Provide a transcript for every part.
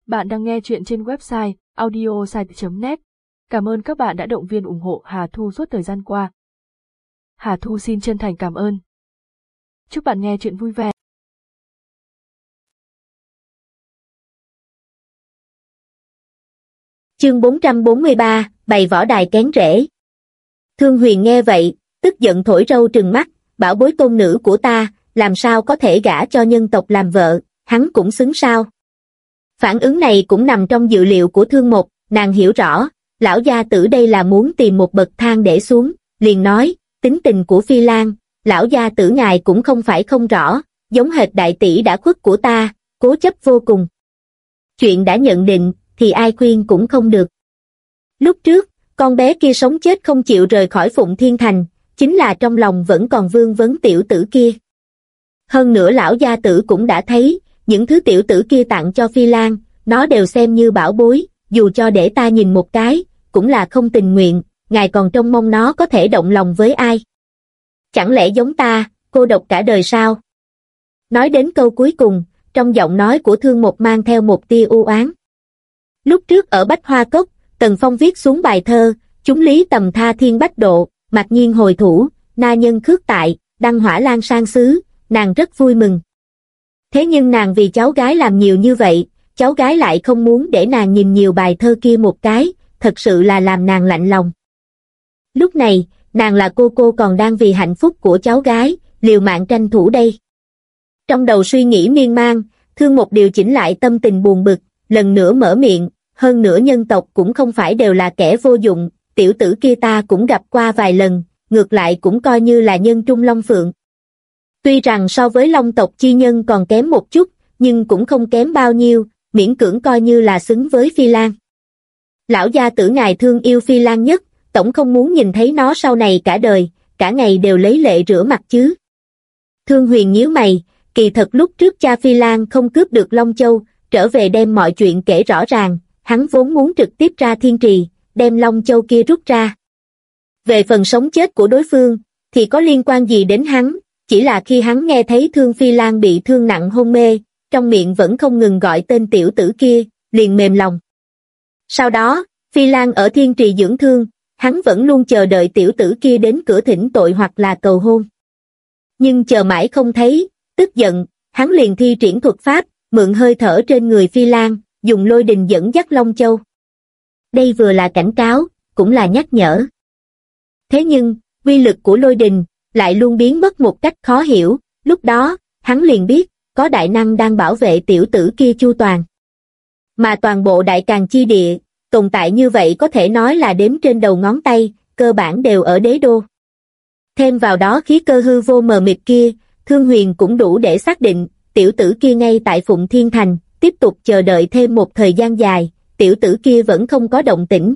Bạn đang nghe chuyện trên website audiosite.net. Cảm ơn các bạn đã động viên ủng hộ Hà Thu suốt thời gian qua. Hà Thu xin chân thành cảm ơn. Chúc bạn nghe chuyện vui vẻ. Chương 443, bày võ đài kén rễ. Thương Huyền nghe vậy, tức giận thổi râu trừng mắt, bảo bối tôn nữ của ta, làm sao có thể gả cho nhân tộc làm vợ, hắn cũng xứng sao. Phản ứng này cũng nằm trong dự liệu của Thương Mộc, nàng hiểu rõ, lão gia tử đây là muốn tìm một bậc thang để xuống, liền nói, tính tình của Phi Lan, lão gia tử ngài cũng không phải không rõ, giống hệt đại tỷ đã khuất của ta, cố chấp vô cùng. Chuyện đã nhận định, thì ai khuyên cũng không được. Lúc trước, con bé kia sống chết không chịu rời khỏi Phụng Thiên Thành, chính là trong lòng vẫn còn vương vấn tiểu tử kia. Hơn nữa lão gia tử cũng đã thấy, những thứ tiểu tử kia tặng cho Phi Lan, nó đều xem như bảo bối, dù cho để ta nhìn một cái, cũng là không tình nguyện, ngài còn trông mong nó có thể động lòng với ai. Chẳng lẽ giống ta, cô độc cả đời sao? Nói đến câu cuối cùng, trong giọng nói của Thương Mộc mang theo một tia u oán. Lúc trước ở Bách Hoa Cốc, Tần Phong viết xuống bài thơ, chúng lý tầm tha thiên bách độ, mặc nhiên hồi thủ, na nhân khước tại, đăng hỏa lan sang xứ, nàng rất vui mừng. Thế nhưng nàng vì cháu gái làm nhiều như vậy, cháu gái lại không muốn để nàng nhìn nhiều bài thơ kia một cái, thật sự là làm nàng lạnh lòng. Lúc này, nàng là cô còn đang vì hạnh phúc của cháu gái, liều mạng tranh thủ đây. Trong đầu suy nghĩ miên man, Thương Mộc điều chỉnh lại tâm tình buồn bực, lần nữa mở miệng, hơn nữa nhân tộc cũng không phải đều là kẻ vô dụng, tiểu tử kia ta cũng gặp qua vài lần, ngược lại cũng coi như là nhân trung long phượng. Tuy rằng so với long tộc chi nhân còn kém một chút, nhưng cũng không kém bao nhiêu, miễn cưỡng coi như là xứng với Phi Lan. Lão gia tử ngài thương yêu Phi Lan nhất, tổng không muốn nhìn thấy nó sau này cả đời, cả ngày đều lấy lệ rửa mặt chứ. Thương Huyền nhíu mày, kỳ thật lúc trước cha Phi Lan không cướp được Long Châu, trở về đem mọi chuyện kể rõ ràng, hắn vốn muốn trực tiếp ra thiên trì, đem Long Châu kia rút ra. Về phần sống chết của đối phương, thì có liên quan gì đến hắn, chỉ là khi hắn nghe thấy Thương Phi Lan bị thương nặng hôn mê, trong miệng vẫn không ngừng gọi tên tiểu tử kia, liền mềm lòng. Sau đó, Phi Lan ở thiên trì dưỡng thương, hắn vẫn luôn chờ đợi tiểu tử kia đến cửa thỉnh tội hoặc là cầu hôn. Nhưng chờ mãi không thấy, tức giận, hắn liền thi triển thuật pháp, mượn hơi thở trên người Phi Lan, dùng lôi đình dẫn dắt Long Châu. Đây vừa là cảnh cáo, cũng là nhắc nhở. Thế nhưng, uy lực của lôi đình lại luôn biến mất một cách khó hiểu, lúc đó, hắn liền biết, có đại năng đang bảo vệ tiểu tử kia chu toàn. Mà toàn bộ Đại Càn chi địa, tồn tại như vậy có thể nói là đếm trên đầu ngón tay, cơ bản đều ở đế đô. Thêm vào đó khí cơ hư vô mờ mịt kia, Thương Huyền cũng đủ để xác định, tiểu tử kia ngay tại Phụng Thiên Thành, tiếp tục chờ đợi thêm một thời gian dài, tiểu tử kia vẫn không có động tĩnh.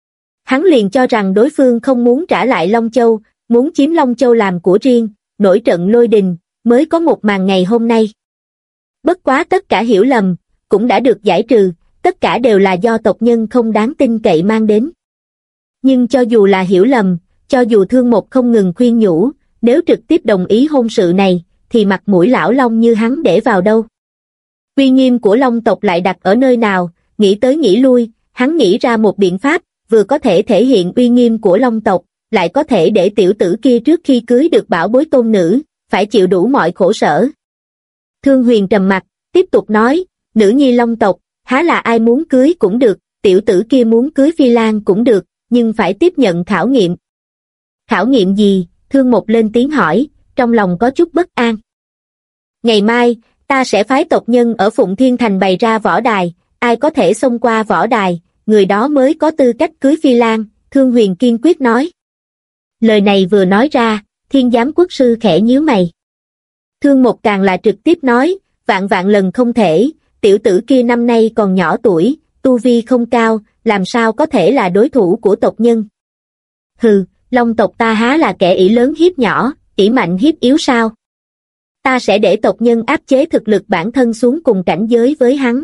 Hắn liền cho rằng đối phương không muốn trả lại Long Châu, muốn chiếm Long Châu làm của riêng, nổi trận lôi đình, mới có một màn ngày hôm nay. Bất quá tất cả hiểu lầm, cũng đã được giải trừ, tất cả đều là do tộc nhân không đáng tin cậy mang đến. Nhưng cho dù là hiểu lầm, cho dù Thương Mộc không ngừng khuyên nhủ, nếu trực tiếp đồng ý hôn sự này, thì mặt mũi lão Long như hắn để vào đâu. Uy nghiêm của Long tộc lại đặt ở nơi nào, nghĩ tới nghĩ lui, hắn nghĩ ra một biện pháp, vừa có thể thể hiện uy nghiêm của Long tộc, lại có thể để tiểu tử kia trước khi cưới được bảo bối tôn nữ, phải chịu đủ mọi khổ sở. Thương Huyền trầm mặt, tiếp tục nói, nữ nhi Long tộc, há là ai muốn cưới cũng được, tiểu tử kia muốn cưới Phi Lan cũng được, nhưng phải tiếp nhận khảo nghiệm. Khảo nghiệm gì? Thương Mộc lên tiếng hỏi, trong lòng có chút bất an. Ngày mai, ta sẽ phái tộc nhân ở Phụng Thiên Thành bày ra võ đài, ai có thể xông qua võ đài, người đó mới có tư cách cưới Phi Lan, Thương Huyền kiên quyết nói. Lời này vừa nói ra, Thiên Giám Quốc sư khẽ nhíu mày. Thương Mộc càng là trực tiếp nói, vạn vạn lần không thể, tiểu tử kia năm nay còn nhỏ tuổi, tu vi không cao, làm sao có thể là đối thủ của tộc nhân. Hừ, Long tộc ta há là kẻ ỷ lớn hiếp nhỏ, ỷ mạnh hiếp yếu sao? Ta sẽ để tộc nhân áp chế thực lực bản thân xuống cùng cảnh giới với hắn.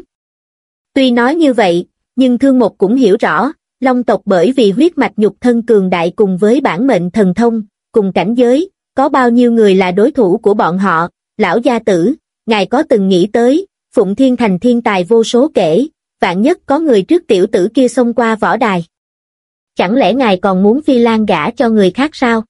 Tuy nói như vậy, nhưng Thương Mộc cũng hiểu rõ, Long tộc bởi vì huyết mạch nhục thân cường đại cùng với bản mệnh thần thông, cùng cảnh giới, có bao nhiêu người là đối thủ của bọn họ. Lão gia tử, ngài có từng nghĩ tới, Phụng Thiên Thành thiên tài vô số kể, vạn nhất có người trước tiểu tử kia xông qua võ đài. Chẳng lẽ ngài còn muốn Phi Lan gả cho người khác sao?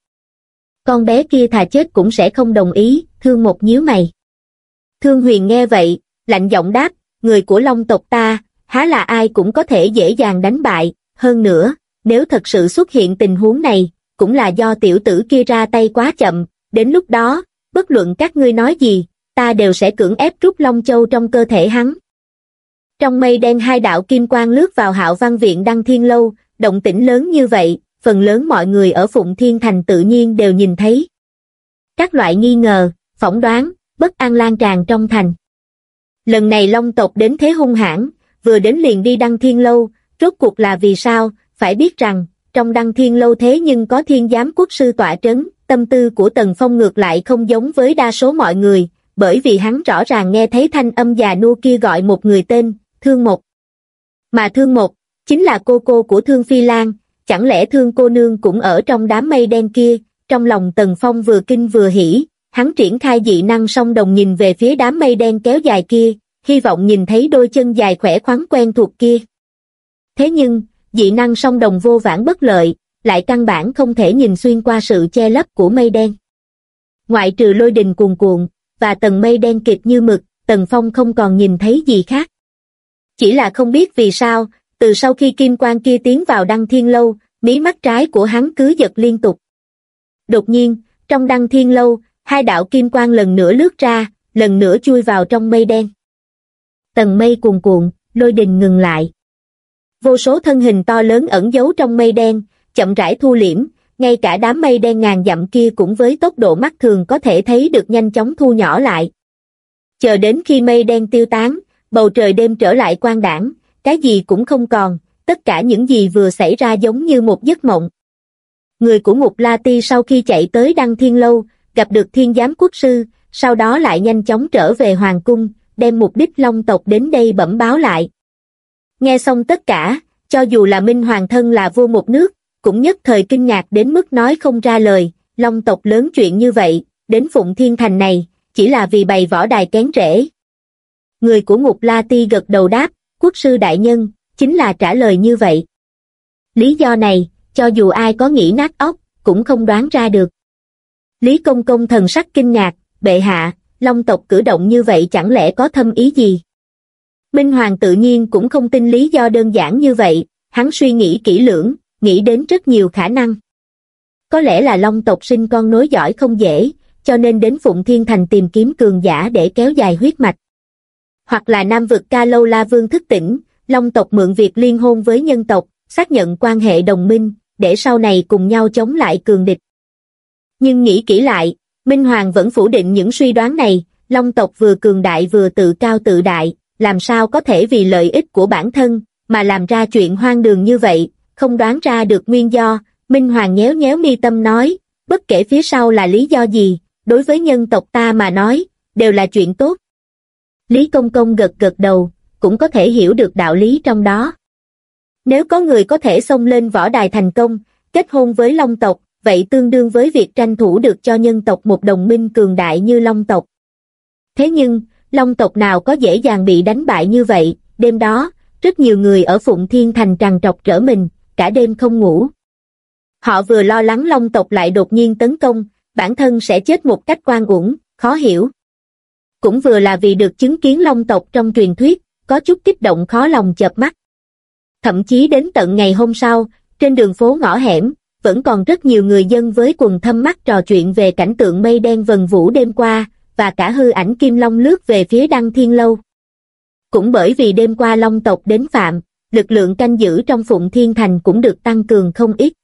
Con bé kia thà chết cũng sẽ không đồng ý, Thương Một nhíu mày. Thương Huyền nghe vậy, lạnh giọng đáp, người của Long tộc ta, há là ai cũng có thể dễ dàng đánh bại, hơn nữa, nếu thật sự xuất hiện tình huống này, cũng là do tiểu tử kia ra tay quá chậm, đến lúc đó, bất luận các ngươi nói gì, ta đều sẽ cưỡng ép rút Long Châu trong cơ thể hắn. Trong mây đen hai đạo kim quang lướt vào Hạo Văn Viện Đăng Thiên Lâu, động tĩnh lớn như vậy, phần lớn mọi người ở Phụng Thiên Thành tự nhiên đều nhìn thấy. Các loại nghi ngờ, phỏng đoán, bất an lan tràn trong thành. Lần này Long tộc đến thế hung hãn, vừa đến liền đi Đăng Thiên Lâu, rốt cuộc là vì sao? Phải biết rằng, trong Đăng Thiên Lâu thế nhưng có Thiên Giám Quốc sư tọa trấn, tâm tư của Tần Phong ngược lại không giống với đa số mọi người, bởi vì hắn rõ ràng nghe thấy thanh âm già nua kia gọi một người tên, Thương Một. Mà Thương Một, chính là cô của Thương Phi Lan, chẳng lẽ Thương cô nương cũng ở trong đám mây đen kia? Trong lòng Tần Phong vừa kinh vừa hỉ, hắn triển khai dị năng song đồng nhìn về phía đám mây đen kéo dài kia, hy vọng nhìn thấy đôi chân dài khỏe khoắn quen thuộc kia. Thế nhưng, dị năng song đồng vô vản bất lợi, lại căn bản không thể nhìn xuyên qua sự che lấp của mây đen. Ngoại trừ lôi đình cuồn cuộn, và tầng mây đen kịt như mực, Tần Phong không còn nhìn thấy gì khác. Chỉ là không biết vì sao, từ sau khi kim quang kia tiến vào Đăng Thiên Lâu, mí mắt trái của hắn cứ giật liên tục. Đột nhiên, trong Đăng Thiên Lâu, hai đạo kim quang lần nữa lướt ra, lần nữa chui vào trong mây đen. Tầng mây cuồn cuộn, lôi đình ngừng lại. Vô số thân hình to lớn ẩn giấu trong mây đen, chậm rãi thu liễm, ngay cả đám mây đen ngàn dặm kia cũng với tốc độ mắt thường có thể thấy được nhanh chóng thu nhỏ lại. Chờ đến khi mây đen tiêu tán, bầu trời đêm trở lại quang đãng, cái gì cũng không còn, tất cả những gì vừa xảy ra giống như một giấc mộng. Người của Ngục La Ti sau khi chạy tới Đăng Thiên Lâu, gặp được Thiên Giám Quốc sư, sau đó lại nhanh chóng trở về Hoàng Cung, đem mục đích Long tộc đến đây bẩm báo lại. Nghe xong tất cả, cho dù là Minh Hoàng thân là vua một nước, cũng nhất thời kinh ngạc đến mức nói không ra lời. Long tộc lớn chuyện như vậy, đến Phụng Thiên Thành này, chỉ là vì bày võ đài kén rễ. Người của Ngục La Ti gật đầu đáp, quốc sư đại nhân, chính là trả lời như vậy. Lý do này, cho dù ai có nghĩ nát óc, cũng không đoán ra được. Lý Công Công thần sắc kinh ngạc, bệ hạ, Long tộc cử động như vậy chẳng lẽ có thâm ý gì? Minh Hoàng tự nhiên cũng không tin lý do đơn giản như vậy, hắn suy nghĩ kỹ lưỡng, nghĩ đến rất nhiều khả năng. Có lẽ là Long tộc sinh con nối dõi không dễ, cho nên đến Phụng Thiên Thành tìm kiếm cường giả để kéo dài huyết mạch. Hoặc là Nam vực Ca Lâu La Vương thức tỉnh, Long tộc mượn việc liên hôn với nhân tộc, xác nhận quan hệ đồng minh, để sau này cùng nhau chống lại cường địch. Nhưng nghĩ kỹ lại, Minh Hoàng vẫn phủ định những suy đoán này, Long tộc vừa cường đại vừa tự cao tự đại, làm sao có thể vì lợi ích của bản thân, mà làm ra chuyện hoang đường như vậy, không đoán ra được nguyên do. Minh Hoàng nhéo nhéo mi tâm nói, bất kể phía sau là lý do gì, đối với nhân tộc ta mà nói, đều là chuyện tốt. Lý Công Công gật gật đầu, cũng có thể hiểu được đạo lý trong đó. Nếu có người có thể xông lên võ đài thành công, kết hôn với Long tộc, vậy tương đương với việc tranh thủ được cho nhân tộc một đồng minh cường đại như Long tộc. Thế nhưng, Long tộc nào có dễ dàng bị đánh bại như vậy? Đêm đó, rất nhiều người ở Phụng Thiên Thành trằn trọc trở mình, cả đêm không ngủ. Họ vừa lo lắng Long tộc lại đột nhiên tấn công, bản thân sẽ chết một cách oan uổng, khó hiểu. Cũng vừa là vì được chứng kiến Long tộc trong truyền thuyết, có chút kích động khó lòng chợp mắt. Thậm chí đến tận ngày hôm sau, trên đường phố ngõ hẻm, vẫn còn rất nhiều người dân với quần thâm mắt trò chuyện về cảnh tượng mây đen vần vũ đêm qua, và cả hư ảnh Kim Long lướt về phía Đăng Thiên Lâu. Cũng bởi vì đêm qua Long tộc đến phạm, lực lượng canh giữ trong Phụng Thiên Thành cũng được tăng cường không ít.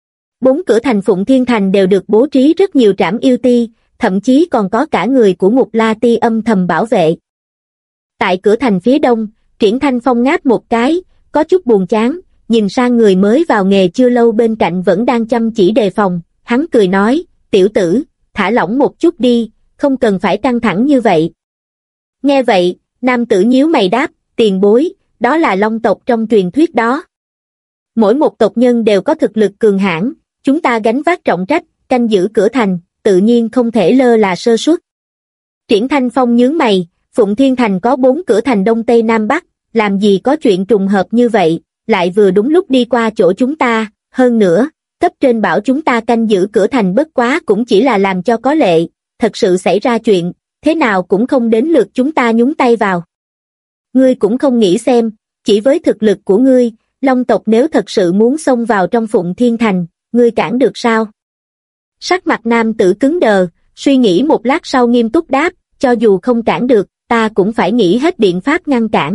4 cửa thành Phụng Thiên Thành đều được bố trí rất nhiều trảm yêu ti, thậm chí còn có cả người của Ngục La Ti âm thầm bảo vệ. Tại cửa thành phía đông, Triển Thanh Phong ngáp một cái, có chút buồn chán, nhìn sang người mới vào nghề chưa lâu bên cạnh vẫn đang chăm chỉ đề phòng, hắn cười nói, tiểu tử, thả lỏng một chút đi, không cần phải căng thẳng như vậy. Nghe vậy, nam tử nhíu mày đáp, tiền bối, đó là Long tộc trong truyền thuyết đó. Mỗi một tộc nhân đều có thực lực cường hãn, chúng ta gánh vác trọng trách, canh giữ cửa thành, tự nhiên không thể lơ là sơ suất. Triển Thanh Phong nhướng mày, Phụng Thiên Thành có 4 cửa thành Đông Tây Nam Bắc, làm gì có chuyện trùng hợp như vậy, lại vừa đúng lúc đi qua chỗ chúng ta, hơn nữa, cấp trên bảo chúng ta canh giữ cửa thành bất quá cũng chỉ là làm cho có lệ, thật sự xảy ra chuyện, thế nào cũng không đến lượt chúng ta nhúng tay vào. Ngươi cũng không nghĩ xem, chỉ với thực lực của ngươi, Long tộc nếu thật sự muốn xông vào trong Phụng Thiên Thành, ngươi cản được sao? Sắc mặt nam tử cứng đờ, suy nghĩ một lát sau nghiêm túc đáp, cho dù không cản được, ta cũng phải nghĩ hết biện pháp ngăn cản.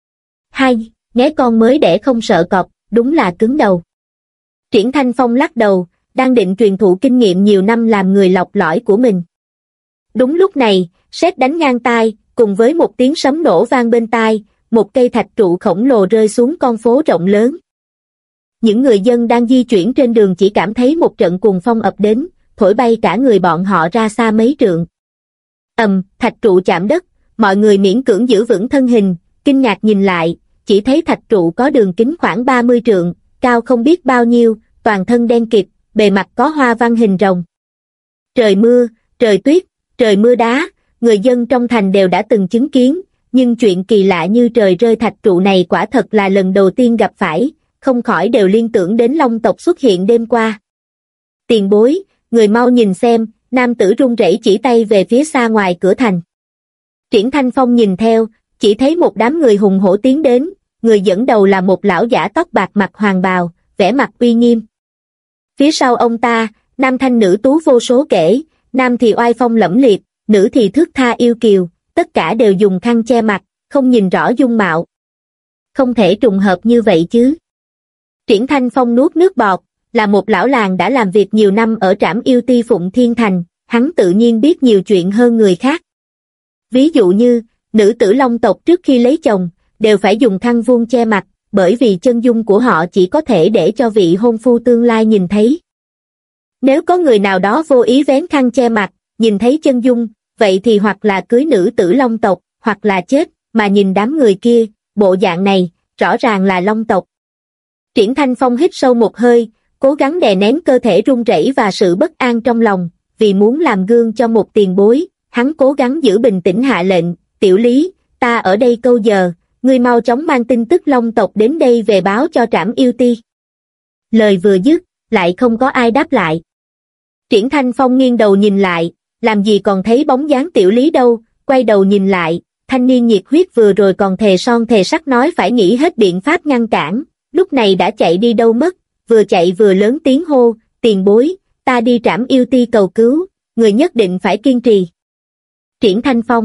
Hai, nghe con mới đẻ không sợ cọp, đúng là cứng đầu. Triển Thanh Phong lắc đầu, đang định truyền thụ kinh nghiệm nhiều năm làm người lọc lõi của mình. Đúng lúc này, sét đánh ngang tai, cùng với một tiếng sấm nổ vang bên tai, một cây thạch trụ khổng lồ rơi xuống con phố rộng lớn. Những người dân đang di chuyển trên đường chỉ cảm thấy một trận cuồng phong ập đến, thổi bay cả người bọn họ ra xa mấy trượng. Thạch trụ chạm đất, mọi người miễn cưỡng giữ vững thân hình, kinh ngạc nhìn lại, chỉ thấy thạch trụ có đường kính khoảng 30 trượng, cao không biết bao nhiêu, toàn thân đen kịt, bề mặt có hoa văn hình rồng. Trời mưa, trời tuyết, trời mưa đá, người dân trong thành đều đã từng chứng kiến, nhưng chuyện kỳ lạ như trời rơi thạch trụ này quả thật là lần đầu tiên gặp phải, không khỏi đều liên tưởng đến Long tộc xuất hiện đêm qua. Tiền bối, người mau nhìn xem, nam tử run rẩy chỉ tay về phía xa ngoài cửa thành. Triển Thanh Phong nhìn theo, chỉ thấy một đám người hùng hổ tiến đến, người dẫn đầu là một lão giả tóc bạc mặc hoàng bào, vẻ mặt uy nghiêm. Phía sau ông ta, nam thanh nữ tú vô số kể, nam thì oai phong lẫm liệt, nữ thì thước tha yêu kiều, tất cả đều dùng khăn che mặt, không nhìn rõ dung mạo. Không thể trùng hợp như vậy chứ. Triển Thanh Phong nuốt nước bọt, là một lão làng đã làm việc nhiều năm ở trảm yêu ti Phụng Thiên Thành, hắn tự nhiên biết nhiều chuyện hơn người khác. Ví dụ như, nữ tử Long tộc trước khi lấy chồng, đều phải dùng khăn vuông che mặt, bởi vì chân dung của họ chỉ có thể để cho vị hôn phu tương lai nhìn thấy. Nếu có người nào đó vô ý vén khăn che mặt, nhìn thấy chân dung, vậy thì hoặc là cưới nữ tử Long tộc, hoặc là chết, mà nhìn đám người kia, bộ dạng này, rõ ràng là Long tộc. Triển Thanh Phong hít sâu một hơi, cố gắng đè nén cơ thể run rẩy và sự bất an trong lòng, vì muốn làm gương cho một tiền bối, hắn cố gắng giữ bình tĩnh hạ lệnh, Tiểu Lý, ta ở đây câu giờ, ngươi mau chóng mang tin tức Long tộc đến đây về báo cho trảm yêu ti. Lời vừa dứt, lại không có ai đáp lại. Triển Thanh Phong nghiêng đầu nhìn lại, làm gì còn thấy bóng dáng Tiểu Lý đâu, quay đầu nhìn lại, thanh niên nhiệt huyết vừa rồi còn thề son thề sắt nói phải nghĩ hết biện pháp ngăn cản, lúc này đã chạy đi đâu mất, vừa chạy vừa lớn tiếng hô, tiền bối, ta đi trảm yêu ti cầu cứu, người nhất định phải kiên trì. Triển Thanh Phong.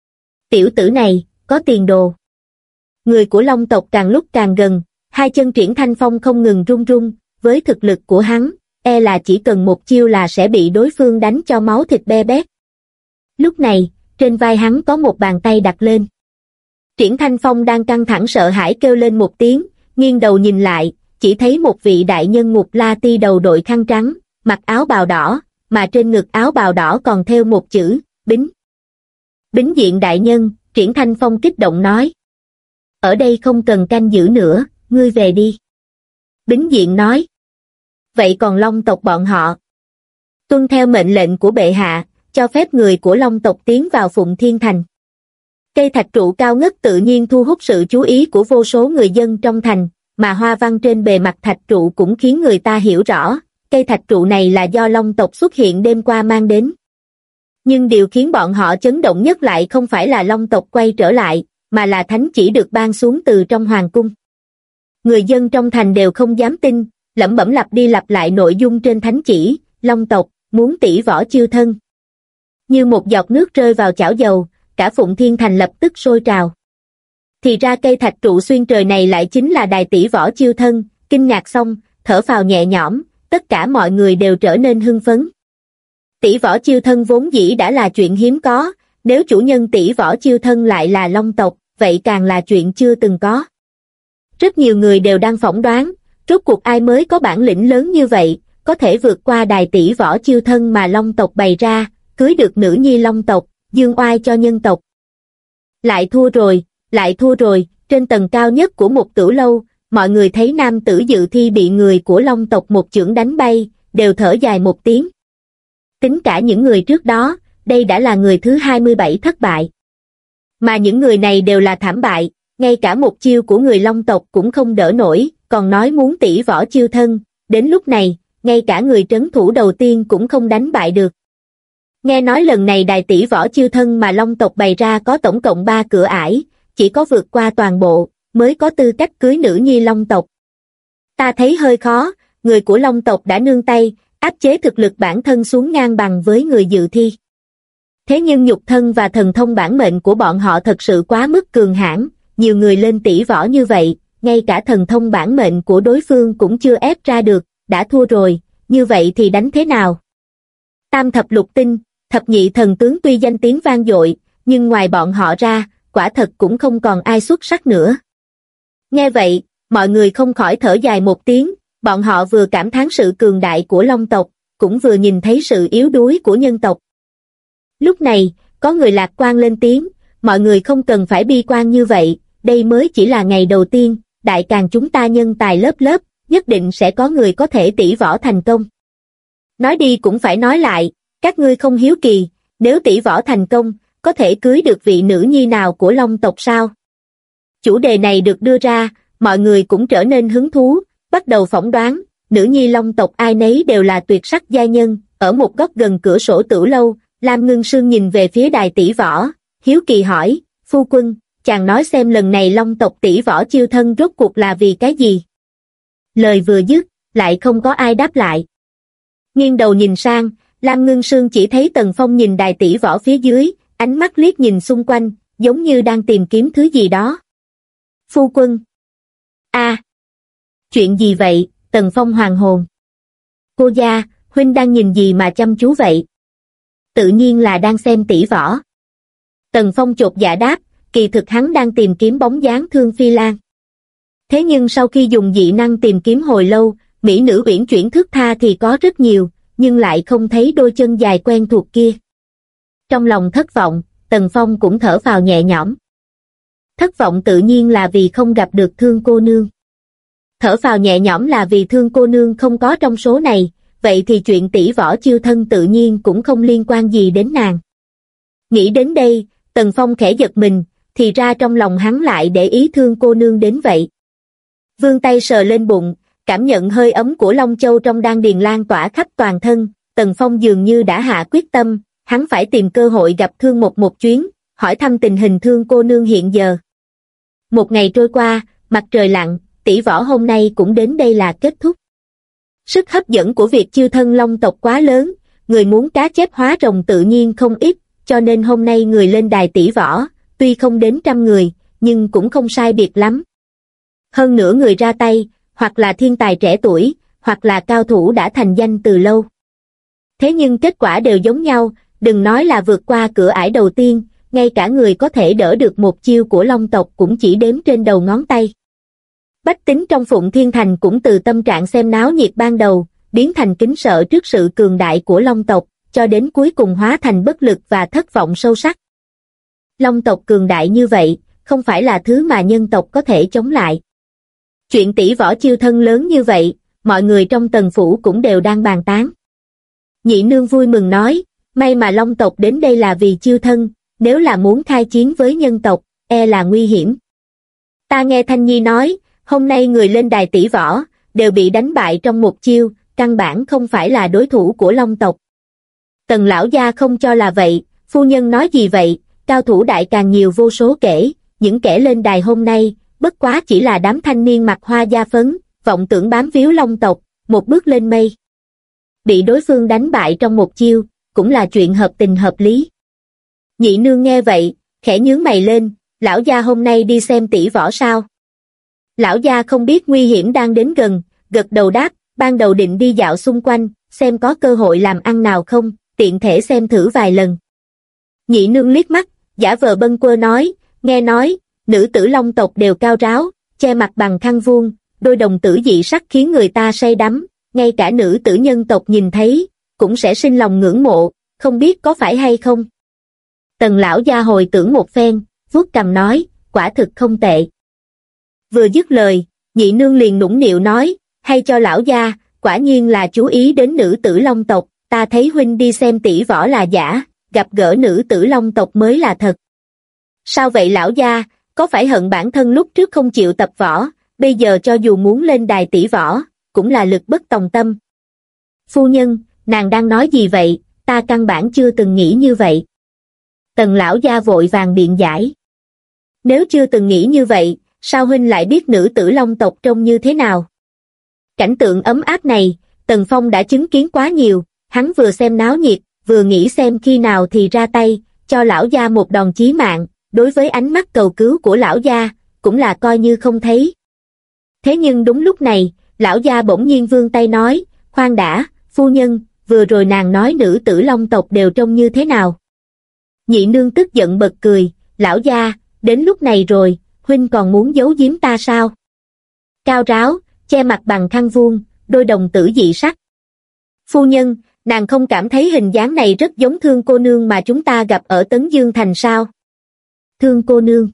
Tiểu tử này, có tiền đồ. Người của Long tộc càng lúc càng gần, hai chân Triển Thanh Phong không ngừng run run, với thực lực của hắn, e là chỉ cần một chiêu là sẽ bị đối phương đánh cho máu thịt be bét. Lúc này, trên vai hắn có một bàn tay đặt lên. Triển Thanh Phong đang căng thẳng sợ hãi kêu lên một tiếng, nghiêng đầu nhìn lại, chỉ thấy một vị đại nhân Ngục La Ti đầu đội khăn trắng, mặc áo bào đỏ, mà trên ngực áo bào đỏ còn thêu một chữ, Bính. Bính Diện đại nhân, Triển Thanh Phong kích động nói. Ở đây không cần canh giữ nữa, ngươi về đi. Bính Diện nói. Vậy còn Long tộc bọn họ? Tuân theo mệnh lệnh của bệ hạ, cho phép người của Long tộc tiến vào Phụng Thiên Thành. Cây thạch trụ cao ngất tự nhiên thu hút sự chú ý của vô số người dân trong thành, mà hoa văn trên bề mặt thạch trụ cũng khiến người ta hiểu rõ, cây thạch trụ này là do Long tộc xuất hiện đêm qua mang đến. Nhưng điều khiến bọn họ chấn động nhất lại không phải là Long tộc quay trở lại, mà là thánh chỉ được ban xuống từ trong hoàng cung. Người dân trong thành đều không dám tin, lẩm bẩm lặp đi lặp lại nội dung trên thánh chỉ, Long tộc, muốn tỷ võ chiêu thân. Như một giọt nước rơi vào chảo dầu, cả Phụng Thiên Thành lập tức sôi trào. Thì ra cây thạch trụ xuyên trời này lại chính là đài tỷ võ chiêu thân, kinh ngạc xong, thở phào nhẹ nhõm, tất cả mọi người đều trở nên hưng phấn. Tỷ võ chiêu thân vốn dĩ đã là chuyện hiếm có, nếu chủ nhân tỷ võ chiêu thân lại là Long tộc, vậy càng là chuyện chưa từng có. Rất nhiều người đều đang phỏng đoán, rốt cuộc ai mới có bản lĩnh lớn như vậy, có thể vượt qua đài tỷ võ chiêu thân mà Long tộc bày ra, cưới được nữ nhi Long tộc, dương oai cho nhân tộc. Lại thua rồi, trên tầng cao nhất của một tử lâu, mọi người thấy nam tử dự thi bị người của Long tộc một chưởng đánh bay, đều thở dài một tiếng. Tính cả những người trước đó, đây đã là người thứ 27 thất bại. Mà những người này đều là thảm bại, ngay cả một chiêu của người Long tộc cũng không đỡ nổi, còn nói muốn tỷ võ chiêu thân, đến lúc này, ngay cả người trấn thủ đầu tiên cũng không đánh bại được. Nghe nói lần này đài tỷ võ chiêu thân mà Long tộc bày ra có tổng cộng 3 cửa ải, chỉ có vượt qua toàn bộ, mới có tư cách cưới nữ nhi Long tộc. Ta thấy hơi khó, người của Long tộc đã nương tay, áp chế thực lực bản thân xuống ngang bằng với người dự thi. Thế nhưng nhục thân và thần thông bản mệnh của bọn họ thật sự quá mức cường hãn, nhiều người lên tỷ võ như vậy, ngay cả thần thông bản mệnh của đối phương cũng chưa ép ra được, đã thua rồi, như vậy thì đánh thế nào? Tam thập lục tinh, thập nhị thần tướng tuy danh tiếng vang dội, nhưng ngoài bọn họ ra, quả thật cũng không còn ai xuất sắc nữa. Nghe vậy, mọi người không khỏi thở dài một tiếng, bọn họ vừa cảm thán sự cường đại của Long tộc, cũng vừa nhìn thấy sự yếu đuối của nhân tộc. Lúc này, có người lạc quan lên tiếng, mọi người không cần phải bi quan như vậy, đây mới chỉ là ngày đầu tiên, đại càng chúng ta nhân tài lớp lớp, nhất định sẽ có người có thể tỷ võ thành công. Nói đi cũng phải nói lại, các ngươi không hiếu kỳ, nếu tỷ võ thành công, có thể cưới được vị nữ nhi nào của Long tộc sao? Chủ đề này được đưa ra, mọi người cũng trở nên hứng thú, bắt đầu phỏng đoán, nữ nhi Long tộc ai nấy đều là tuyệt sắc giai nhân, ở một góc gần cửa sổ tử lâu, Lam Ngưng Sương nhìn về phía đài tỷ võ, hiếu kỳ hỏi, phu quân, chàng nói xem lần này Long tộc tỷ võ chiêu thân rốt cuộc là vì cái gì? Lời vừa dứt, lại không có ai đáp lại. Nghiêng đầu nhìn sang, Lam Ngưng Sương chỉ thấy Tần Phong nhìn đài tỷ võ phía dưới, ánh mắt liếc nhìn xung quanh, giống như đang tìm kiếm thứ gì đó. Phu quân. Chuyện gì vậy? Tần Phong hoàn hồn. Cô gia, huynh đang nhìn gì mà chăm chú vậy? Tự nhiên là đang xem tỷ võ. Tần Phong chột dạ đáp, kỳ thực hắn đang tìm kiếm bóng dáng Thương Phi Lan. Thế nhưng sau khi dùng dị năng tìm kiếm hồi lâu, mỹ nữ uyển chuyển thướt tha thì có rất nhiều, nhưng lại không thấy đôi chân dài quen thuộc kia. Trong lòng thất vọng, Tần Phong cũng thở phào nhẹ nhõm. Thất vọng tự nhiên là vì không gặp được Thương cô nương. Thở phào nhẹ nhõm là vì Thương cô nương không có trong số này, vậy thì chuyện tỷ võ chiêu thân tự nhiên cũng không liên quan gì đến nàng. Nghĩ đến đây, Tần Phong khẽ giật mình, thì ra trong lòng hắn lại để ý Thương cô nương đến vậy. Vươn tay sờ lên bụng, cảm nhận hơi ấm của Long Châu trong đan điền lan tỏa khắp toàn thân, Tần Phong dường như đã hạ quyết tâm, hắn phải tìm cơ hội gặp Thương một chuyến, hỏi thăm tình hình Thương cô nương hiện giờ. Một ngày trôi qua, mặt trời lặn, tỷ võ hôm nay cũng đến đây là kết thúc. Sức hấp dẫn của việc chiêu thân Long tộc quá lớn, người muốn cá chép hóa rồng tự nhiên không ít, cho nên hôm nay người lên đài tỷ võ, tuy không đến 100 người, nhưng cũng không sai biệt lắm. Hơn nữa người ra tay, hoặc là thiên tài trẻ tuổi, hoặc là cao thủ đã thành danh từ lâu. Thế nhưng kết quả đều giống nhau, đừng nói là vượt qua cửa ải đầu tiên, ngay cả người có thể đỡ được một chiêu của Long tộc cũng chỉ đếm trên đầu ngón tay. Bách tính trong Phụng Thiên Thành cũng từ tâm trạng xem náo nhiệt ban đầu, biến thành kính sợ trước sự cường đại của Long tộc, cho đến cuối cùng hóa thành bất lực và thất vọng sâu sắc. Long tộc cường đại như vậy, không phải là thứ mà nhân tộc có thể chống lại. Chuyện tỷ võ chiêu thân lớn như vậy, mọi người trong Tần Phủ cũng đều đang bàn tán. Nhị nương vui mừng nói, may mà Long tộc đến đây là vì chiêu thân, nếu là muốn khai chiến với nhân tộc, e là nguy hiểm. Ta nghe Thanh Nhi nói, hôm nay người lên đài tỷ võ, đều bị đánh bại trong một chiêu, căn bản không phải là đối thủ của Long tộc. Tần lão gia không cho là vậy, phu nhân nói gì vậy, cao thủ đại càng nhiều vô số kể, những kẻ lên đài hôm nay, bất quá chỉ là đám thanh niên mặc hoa da phấn, vọng tưởng bám víu Long tộc, một bước lên mây. Bị đối phương đánh bại trong một chiêu, cũng là chuyện hợp tình hợp lý. Nhị nương nghe vậy, khẽ nhướng mày lên, lão gia hôm nay đi xem tỷ võ sao? Lão gia không biết nguy hiểm đang đến gần, gật đầu đáp, ban đầu định đi dạo xung quanh, xem có cơ hội làm ăn nào không, tiện thể xem thử vài lần. Nhị nương liếc mắt, giả vờ bâng quơ nói, nghe nói, nữ tử Long tộc đều cao ráo, che mặt bằng khăn vuông, đôi đồng tử dị sắc khiến người ta say đắm, ngay cả nữ tử nhân tộc nhìn thấy, cũng sẽ sinh lòng ngưỡng mộ, không biết có phải hay không. Tần lão gia hồi tưởng một phen, vuốt cằm nói, quả thực không tệ. Vừa dứt lời, nhị nương liền nũng nịu nói, hay cho lão gia, quả nhiên là chú ý đến nữ tử Long tộc, ta thấy huynh đi xem tỷ võ là giả, gặp gỡ nữ tử Long tộc mới là thật. Sao vậy lão gia, Có phải hận bản thân lúc trước không chịu tập võ, bây giờ cho dù muốn lên đài tỷ võ, cũng là lực bất tòng tâm. Phu nhân, nàng đang nói gì vậy, ta căn bản chưa từng nghĩ như vậy. Tần lão gia vội vàng biện giải. Nếu chưa từng nghĩ như vậy, sao huynh lại biết nữ tử Long tộc trông như thế nào? Cảnh tượng ấm áp này, Tần Phong đã chứng kiến quá nhiều, hắn vừa xem náo nhiệt, vừa nghĩ xem khi nào thì ra tay, cho lão gia một đòn chí mạng, đối với ánh mắt cầu cứu của lão gia, cũng là coi như không thấy. Thế nhưng đúng lúc này, lão gia bỗng nhiên vươn tay nói, khoan đã, phu nhân, vừa rồi nàng nói nữ tử Long tộc đều trông như thế nào? Nhị nương tức giận bật cười, lão gia, đến lúc này rồi, huynh còn muốn giấu giếm ta sao? Cao ráo, che mặt bằng khăn vuông, đôi đồng tử dị sắc. Phu nhân, nàng không cảm thấy hình dáng này rất giống Thương cô nương mà chúng ta gặp ở Tấn Dương Thành sao? Thương cô nương.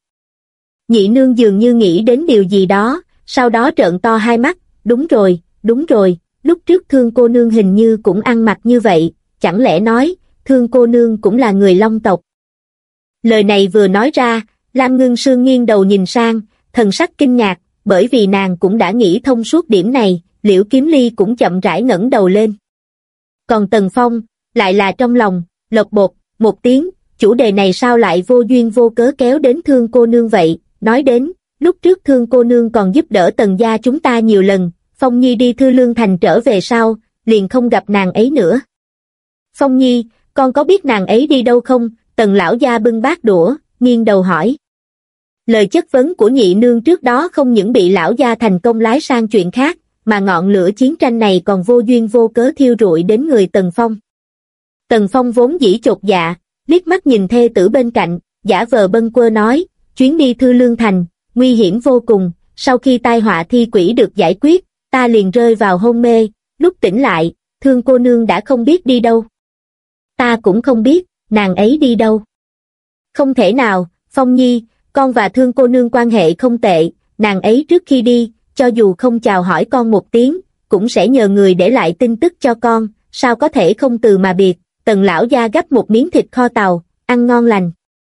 Nhị nương dường như nghĩ đến điều gì đó, sau đó trợn to hai mắt, đúng rồi, lúc trước Thương cô nương hình như cũng ăn mặc như vậy, chẳng lẽ nói, Thương cô nương cũng là người Long tộc. Lời này vừa nói ra, Lam Ngưng Sương nghiêng đầu nhìn sang, thần sắc kinh ngạc, bởi vì nàng cũng đã nghĩ thông suốt điểm này, Liễu Kiếm Ly cũng chậm rãi ngẩng đầu lên. Còn Tần Phong, lại là trong lòng, lộc bột, một tiếng, chủ đề này sao lại vô duyên vô cớ kéo đến Thương cô nương vậy, nói đến, lúc trước Thương cô nương còn giúp đỡ Tần gia chúng ta nhiều lần, Phong Nhi đi Thư Lương Thành trở về sau, liền không gặp nàng ấy nữa. Phong Nhi, con có biết nàng ấy đi đâu không? Tần lão gia bưng bát đũa, nghiêng đầu hỏi. Lời chất vấn của nhị nương trước đó không những bị lão gia thành công lái sang chuyện khác, mà ngọn lửa chiến tranh này còn vô duyên vô cớ thiêu rụi đến người Tần Phong. Tần Phong vốn dĩ chột dạ, liếc mắt nhìn thê tử bên cạnh, giả vờ bâng quơ nói, chuyến đi Thư Lương Thành, nguy hiểm vô cùng, sau khi tai họa thi quỷ được giải quyết, ta liền rơi vào hôn mê, lúc tỉnh lại, Thương cô nương đã không biết đi đâu. Ta cũng không biết, nàng ấy đi đâu. Không thể nào, Phong Nhi, con và Thương cô nương quan hệ không tệ, nàng ấy trước khi đi, cho dù không chào hỏi con một tiếng, cũng sẽ nhờ người để lại tin tức cho con, sao có thể không từ mà biệt. Tần lão gia gắp một miếng thịt kho tàu, ăn ngon lành.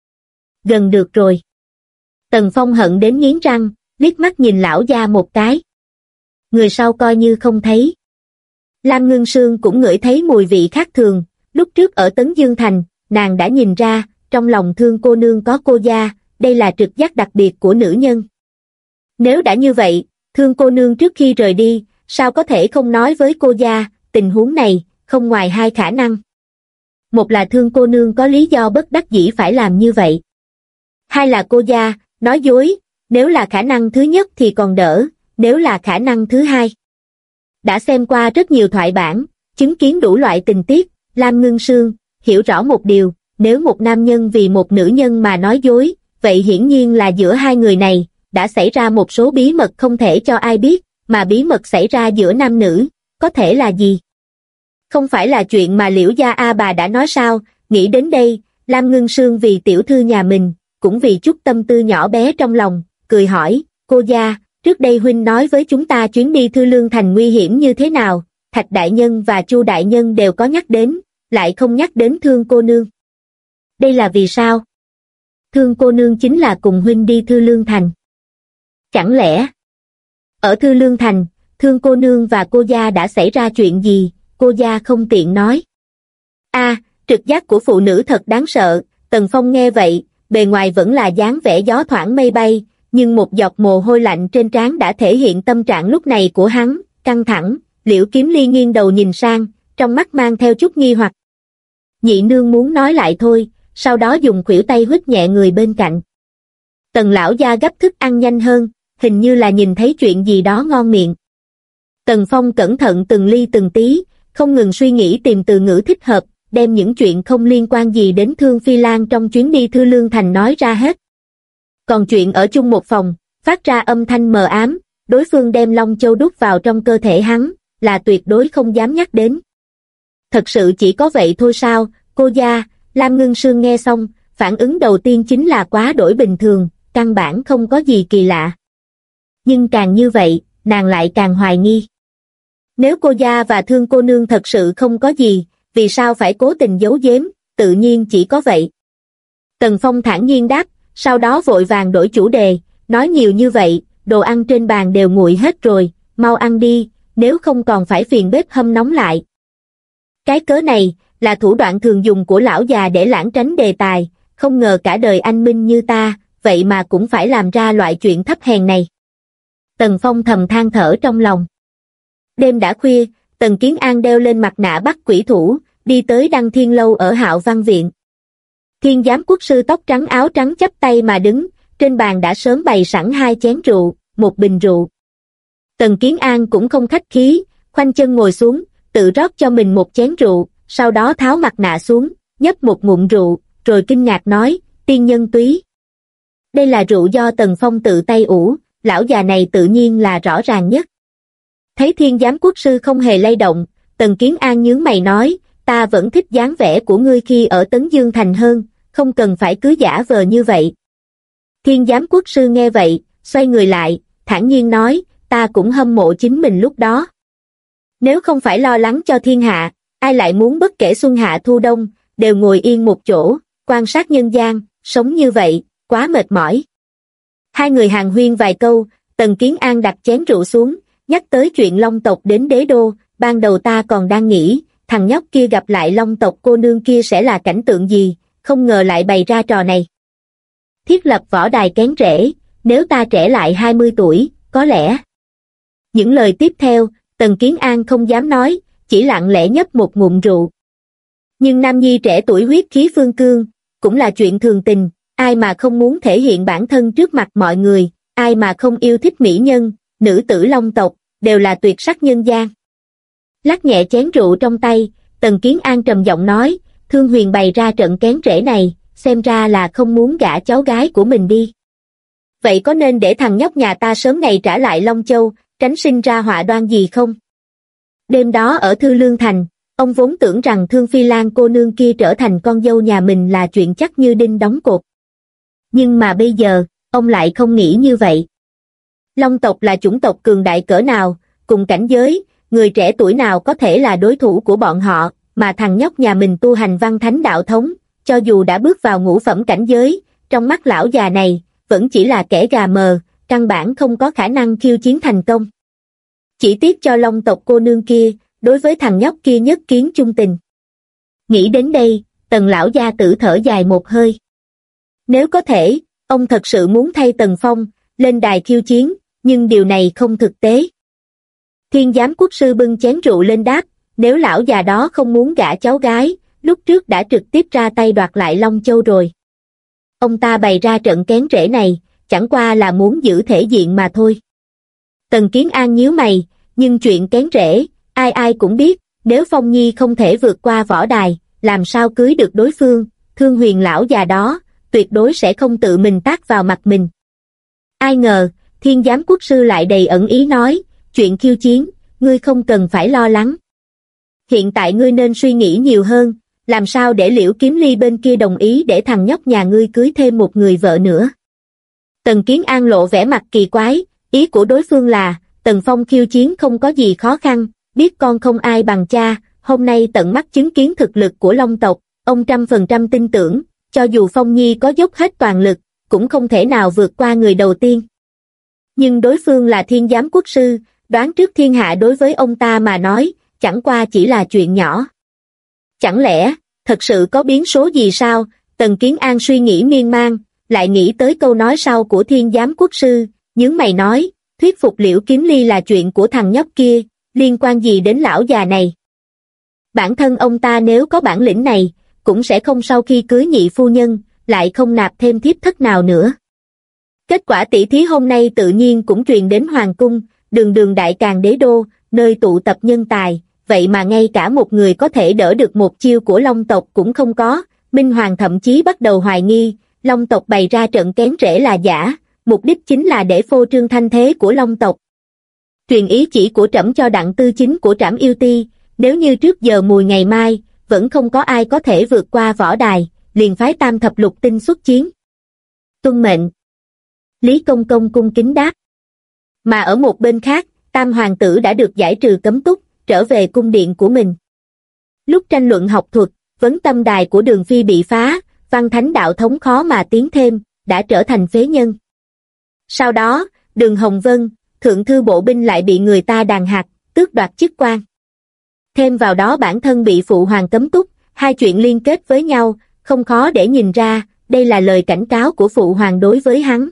Gần được rồi. Tần Phong hận đến nghiến răng, liếc mắt nhìn lão gia một cái. Người sau coi như không thấy. Lam Ngưng Sương cũng ngửi thấy mùi vị khác thường, lúc trước ở Tấn Dương Thành, nàng đã nhìn ra, trong lòng Thương cô nương có cô gia, đây là trực giác đặc biệt của nữ nhân. Nếu đã như vậy, Thương cô nương trước khi rời đi, sao có thể không nói với cô gia, tình huống này, không ngoài hai khả năng. Một là Thương cô nương có lý do bất đắc dĩ phải làm như vậy. Hai là cô gia, nói dối, nếu là khả năng thứ nhất thì còn đỡ, nếu là khả năng thứ hai. Đã xem qua rất nhiều thoại bản, chứng kiến đủ loại tình tiết, Lam Ngưng Sương, hiểu rõ một điều, nếu một nam nhân vì một nữ nhân mà nói dối, vậy hiển nhiên là giữa hai người này, đã xảy ra một số bí mật không thể cho ai biết, mà bí mật xảy ra giữa nam nữ, có thể là gì? Không phải là chuyện mà Liễu gia A bà đã nói sao, nghĩ đến đây, Lam Ngưng Sương vì tiểu thư nhà mình, cũng vì chút tâm tư nhỏ bé trong lòng, cười hỏi, cô gia, trước đây huynh nói với chúng ta chuyến đi Thư Lương Thành nguy hiểm như thế nào, Thạch đại nhân và Chu đại nhân đều có nhắc đến, lại không nhắc đến Thương cô nương. Đây là vì sao? Thương cô nương chính là cùng huynh đi Thư Lương Thành. Chẳng lẽ, ở Thư Lương Thành, Thương cô nương và cô gia đã xảy ra chuyện gì, cô gia không tiện nói. Trực giác của phụ nữ thật đáng sợ, Tần Phong nghe vậy, bề ngoài vẫn là dáng vẻ gió thoảng mây bay, nhưng một giọt mồ hôi lạnh trên trán đã thể hiện tâm trạng lúc này của hắn, căng thẳng. Liễu Kiếm Ly nghiêng đầu nhìn sang, trong mắt mang theo chút nghi hoặc. Nhị nương muốn nói lại thôi, sau đó dùng khuỷu tay huých nhẹ người bên cạnh. Tần lão gia gấp thức ăn nhanh hơn, hình như là nhìn thấy chuyện gì đó ngon miệng. Tần Phong cẩn thận từng ly từng tí, không ngừng suy nghĩ tìm từ ngữ thích hợp, đem những chuyện không liên quan gì đến Thương Phi Lan trong chuyến đi Thư Lương Thành nói ra hết. Còn chuyện ở chung một phòng, phát ra âm thanh mờ ám, đối phương đem Long Châu đút vào trong cơ thể hắn, là tuyệt đối không dám nhắc đến. Thật sự chỉ có vậy thôi sao, cô gia? Lam Ngưng Sương nghe xong, phản ứng đầu tiên chính là quá đổi bình thường, căn bản không có gì kỳ lạ. Nhưng càng như vậy, nàng lại càng hoài nghi. Nếu cô gia và Thương cô nương thật sự không có gì, vì sao phải cố tình giấu giếm, tự nhiên chỉ có vậy. Tần Phong thản nhiên đáp, sau đó vội vàng đổi chủ đề, nói nhiều như vậy, đồ ăn trên bàn đều nguội hết rồi, mau ăn đi, nếu không còn phải phiền bếp hâm nóng lại. Cái cớ này là thủ đoạn thường dùng của lão già để lảng tránh đề tài, không ngờ cả đời anh minh như ta, vậy mà cũng phải làm ra loại chuyện thấp hèn này. Tần Phong thầm than thở trong lòng. Đêm đã khuya, Tần Kiến An đeo lên mặt nạ bắt quỷ thủ, đi tới Đăng Thiên Lâu ở Hạo Văn Viện. Thiên giám quốc sư tóc trắng áo trắng chắp tay mà đứng, trên bàn đã sớm bày sẵn 2 chén rượu, 1 bình rượu. Tần Kiến An cũng không khách khí, khoanh chân ngồi xuống, tự rót cho mình 1 chén rượu, sau đó tháo mặt nạ xuống, nhấp một ngụm rượu, rồi kinh ngạc nói, tiên nhân túy. Đây là rượu do Tần Phong tự tay ủ, lão già này tự nhiên là rõ ràng nhất. Thấy thiên giám quốc sư không hề lay động, Tần Kiến An nhướng mày nói, ta vẫn thích dáng vẻ của ngươi khi ở Tấn Dương Thành hơn, không cần phải cứ giả vờ như vậy. Thiên giám quốc sư nghe vậy, xoay người lại, thản nhiên nói, ta cũng hâm mộ chính mình lúc đó. Nếu không phải lo lắng cho thiên hạ, ai lại muốn bất kể xuân hạ thu đông, đều ngồi yên một chỗ, quan sát nhân gian, sống như vậy, quá mệt mỏi. Hai người hàn huyên vài câu, Tần Kiến An đặt chén rượu xuống, nhắc tới chuyện Long tộc đến đế đô, ban đầu ta còn đang nghĩ, thằng nhóc kia gặp lại Long tộc cô nương kia sẽ là cảnh tượng gì, không ngờ lại bày ra trò này. Thiết lập võ đài kén rễ, nếu ta trẻ lại 20 tuổi, có lẽ. Những lời tiếp theo, Tần Kiến An không dám nói, chỉ lặng lẽ nhấp một ngụm rượu. Nhưng nam nhi trẻ tuổi huyết khí phương cương, cũng là chuyện thường tình, ai mà không muốn thể hiện bản thân trước mặt mọi người, ai mà không yêu thích mỹ nhân, nữ tử Long tộc, đều là tuyệt sắc nhân gian. Lắc nhẹ chén rượu trong tay, Tần Kiến An trầm giọng nói, Thương Huyền bày ra trận kén rễ này, xem ra là không muốn gả cháu gái của mình đi. Vậy có nên để thằng nhóc nhà ta sớm ngày trả lại Long Châu, tránh sinh ra họa đoan gì không? Đêm đó ở Thư Lương Thành, ông vốn tưởng rằng Thương Phi Lan cô nương kia trở thành con dâu nhà mình là chuyện chắc như đinh đóng cột. Nhưng mà bây giờ, ông lại không nghĩ như vậy. Long tộc là chủng tộc cường đại cỡ nào, cùng cảnh giới, người trẻ tuổi nào có thể là đối thủ của bọn họ, mà thằng nhóc nhà mình tu hành văn thánh đạo thống, cho dù đã bước vào ngũ phẩm cảnh giới, trong mắt lão già này, vẫn chỉ là kẻ gà mờ, căn bản không có khả năng khiêu chiến thành công. Chỉ tiếc cho Long tộc cô nương kia, đối với thằng nhóc kia nhất kiến chung tình. Nghĩ đến đây, Tần lão gia tử thở dài một hơi. Nếu có thể, ông thật sự muốn thay Tần Phong, lên đài khiêu chiến, nhưng điều này không thực tế. Thiên giám quốc sư bưng chén rượu lên đáp, nếu lão già đó không muốn gả cháu gái, lúc trước đã trực tiếp ra tay đoạt lại Long Châu rồi. Ông ta bày ra trận kén rễ này, chẳng qua là muốn giữ thể diện mà thôi. Tần Kiến An nhíu mày, nhưng chuyện kén rễ, ai ai cũng biết, nếu Phong Nhi không thể vượt qua võ đài, làm sao cưới được đối phương, Thương Huyền lão già đó, tuyệt đối sẽ không tự mình tát vào mặt mình. Ai ngờ, thiên giám quốc sư lại đầy ẩn ý nói, chuyện khiêu chiến, ngươi không cần phải lo lắng. Hiện tại ngươi nên suy nghĩ nhiều hơn, làm sao để Liễu Kiếm Ly bên kia đồng ý để thằng nhóc nhà ngươi cưới thêm một người vợ nữa. Tần Kiến An lộ vẻ mặt kỳ quái, ý của đối phương là, Tần Phong khiêu chiến không có gì khó khăn, biết con không ai bằng cha, hôm nay tận mắt chứng kiến thực lực của Long tộc, ông 100% tin tưởng, cho dù Phong Nhi có dốc hết toàn lực, cũng không thể nào vượt qua người đầu tiên. Nhưng đối phương là thiên giám quốc sư, đoán trước thiên hạ đối với ông ta mà nói, chẳng qua chỉ là chuyện nhỏ. Chẳng lẽ, thật sự có biến số gì sao? Tần Kiến An suy nghĩ miên man, lại nghĩ tới câu nói sau của thiên giám quốc sư, nhướng mày nói, thuyết phục Liễu Kiếm Ly là chuyện của thằng nhóc kia, liên quan gì đến lão già này? Bản thân ông ta nếu có bản lĩnh này, cũng sẽ không sau khi cưới nhị phu nhân, lại không nạp thêm thiếp thất nào nữa. Kết quả tỷ thí hôm nay tự nhiên cũng truyền đến Hoàng cung, đường đại càn đế đô, nơi tụ tập nhân tài, vậy mà ngay cả một người có thể đỡ được một chiêu của Long tộc cũng không có, Minh Hoàng thậm chí bắt đầu hoài nghi, Long tộc bày ra trận kén rễ là giả, mục đích chính là để phô trương thanh thế của Long tộc. Truyền ý chỉ của trẫm cho Đặng Tư Chính của Trảm Yêu Ti, nếu như trước giờ mùi ngày mai, vẫn không có ai có thể vượt qua võ đài, liền phái Tam Thập Lục Tinh xuất chiến. Tuân mệnh. Lý Công Công cung kính đáp. Mà ở một bên khác, Tam Hoàng tử đã được giải trừ cấm túc, trở về cung điện của mình. Lúc tranh luận học thuật, vấn tâm đài của Đường Phi bị phá, văn thánh đạo thống khó mà tiến thêm, đã trở thành phế nhân. Sau đó, Đường Hồng Vân, thượng thư bộ binh lại bị người ta đàn hạt, tước đoạt chức quan. Thêm vào đó bản thân bị phụ hoàng cấm túc, hai chuyện liên kết với nhau, không khó để nhìn ra, đây là lời cảnh cáo của phụ hoàng đối với hắn.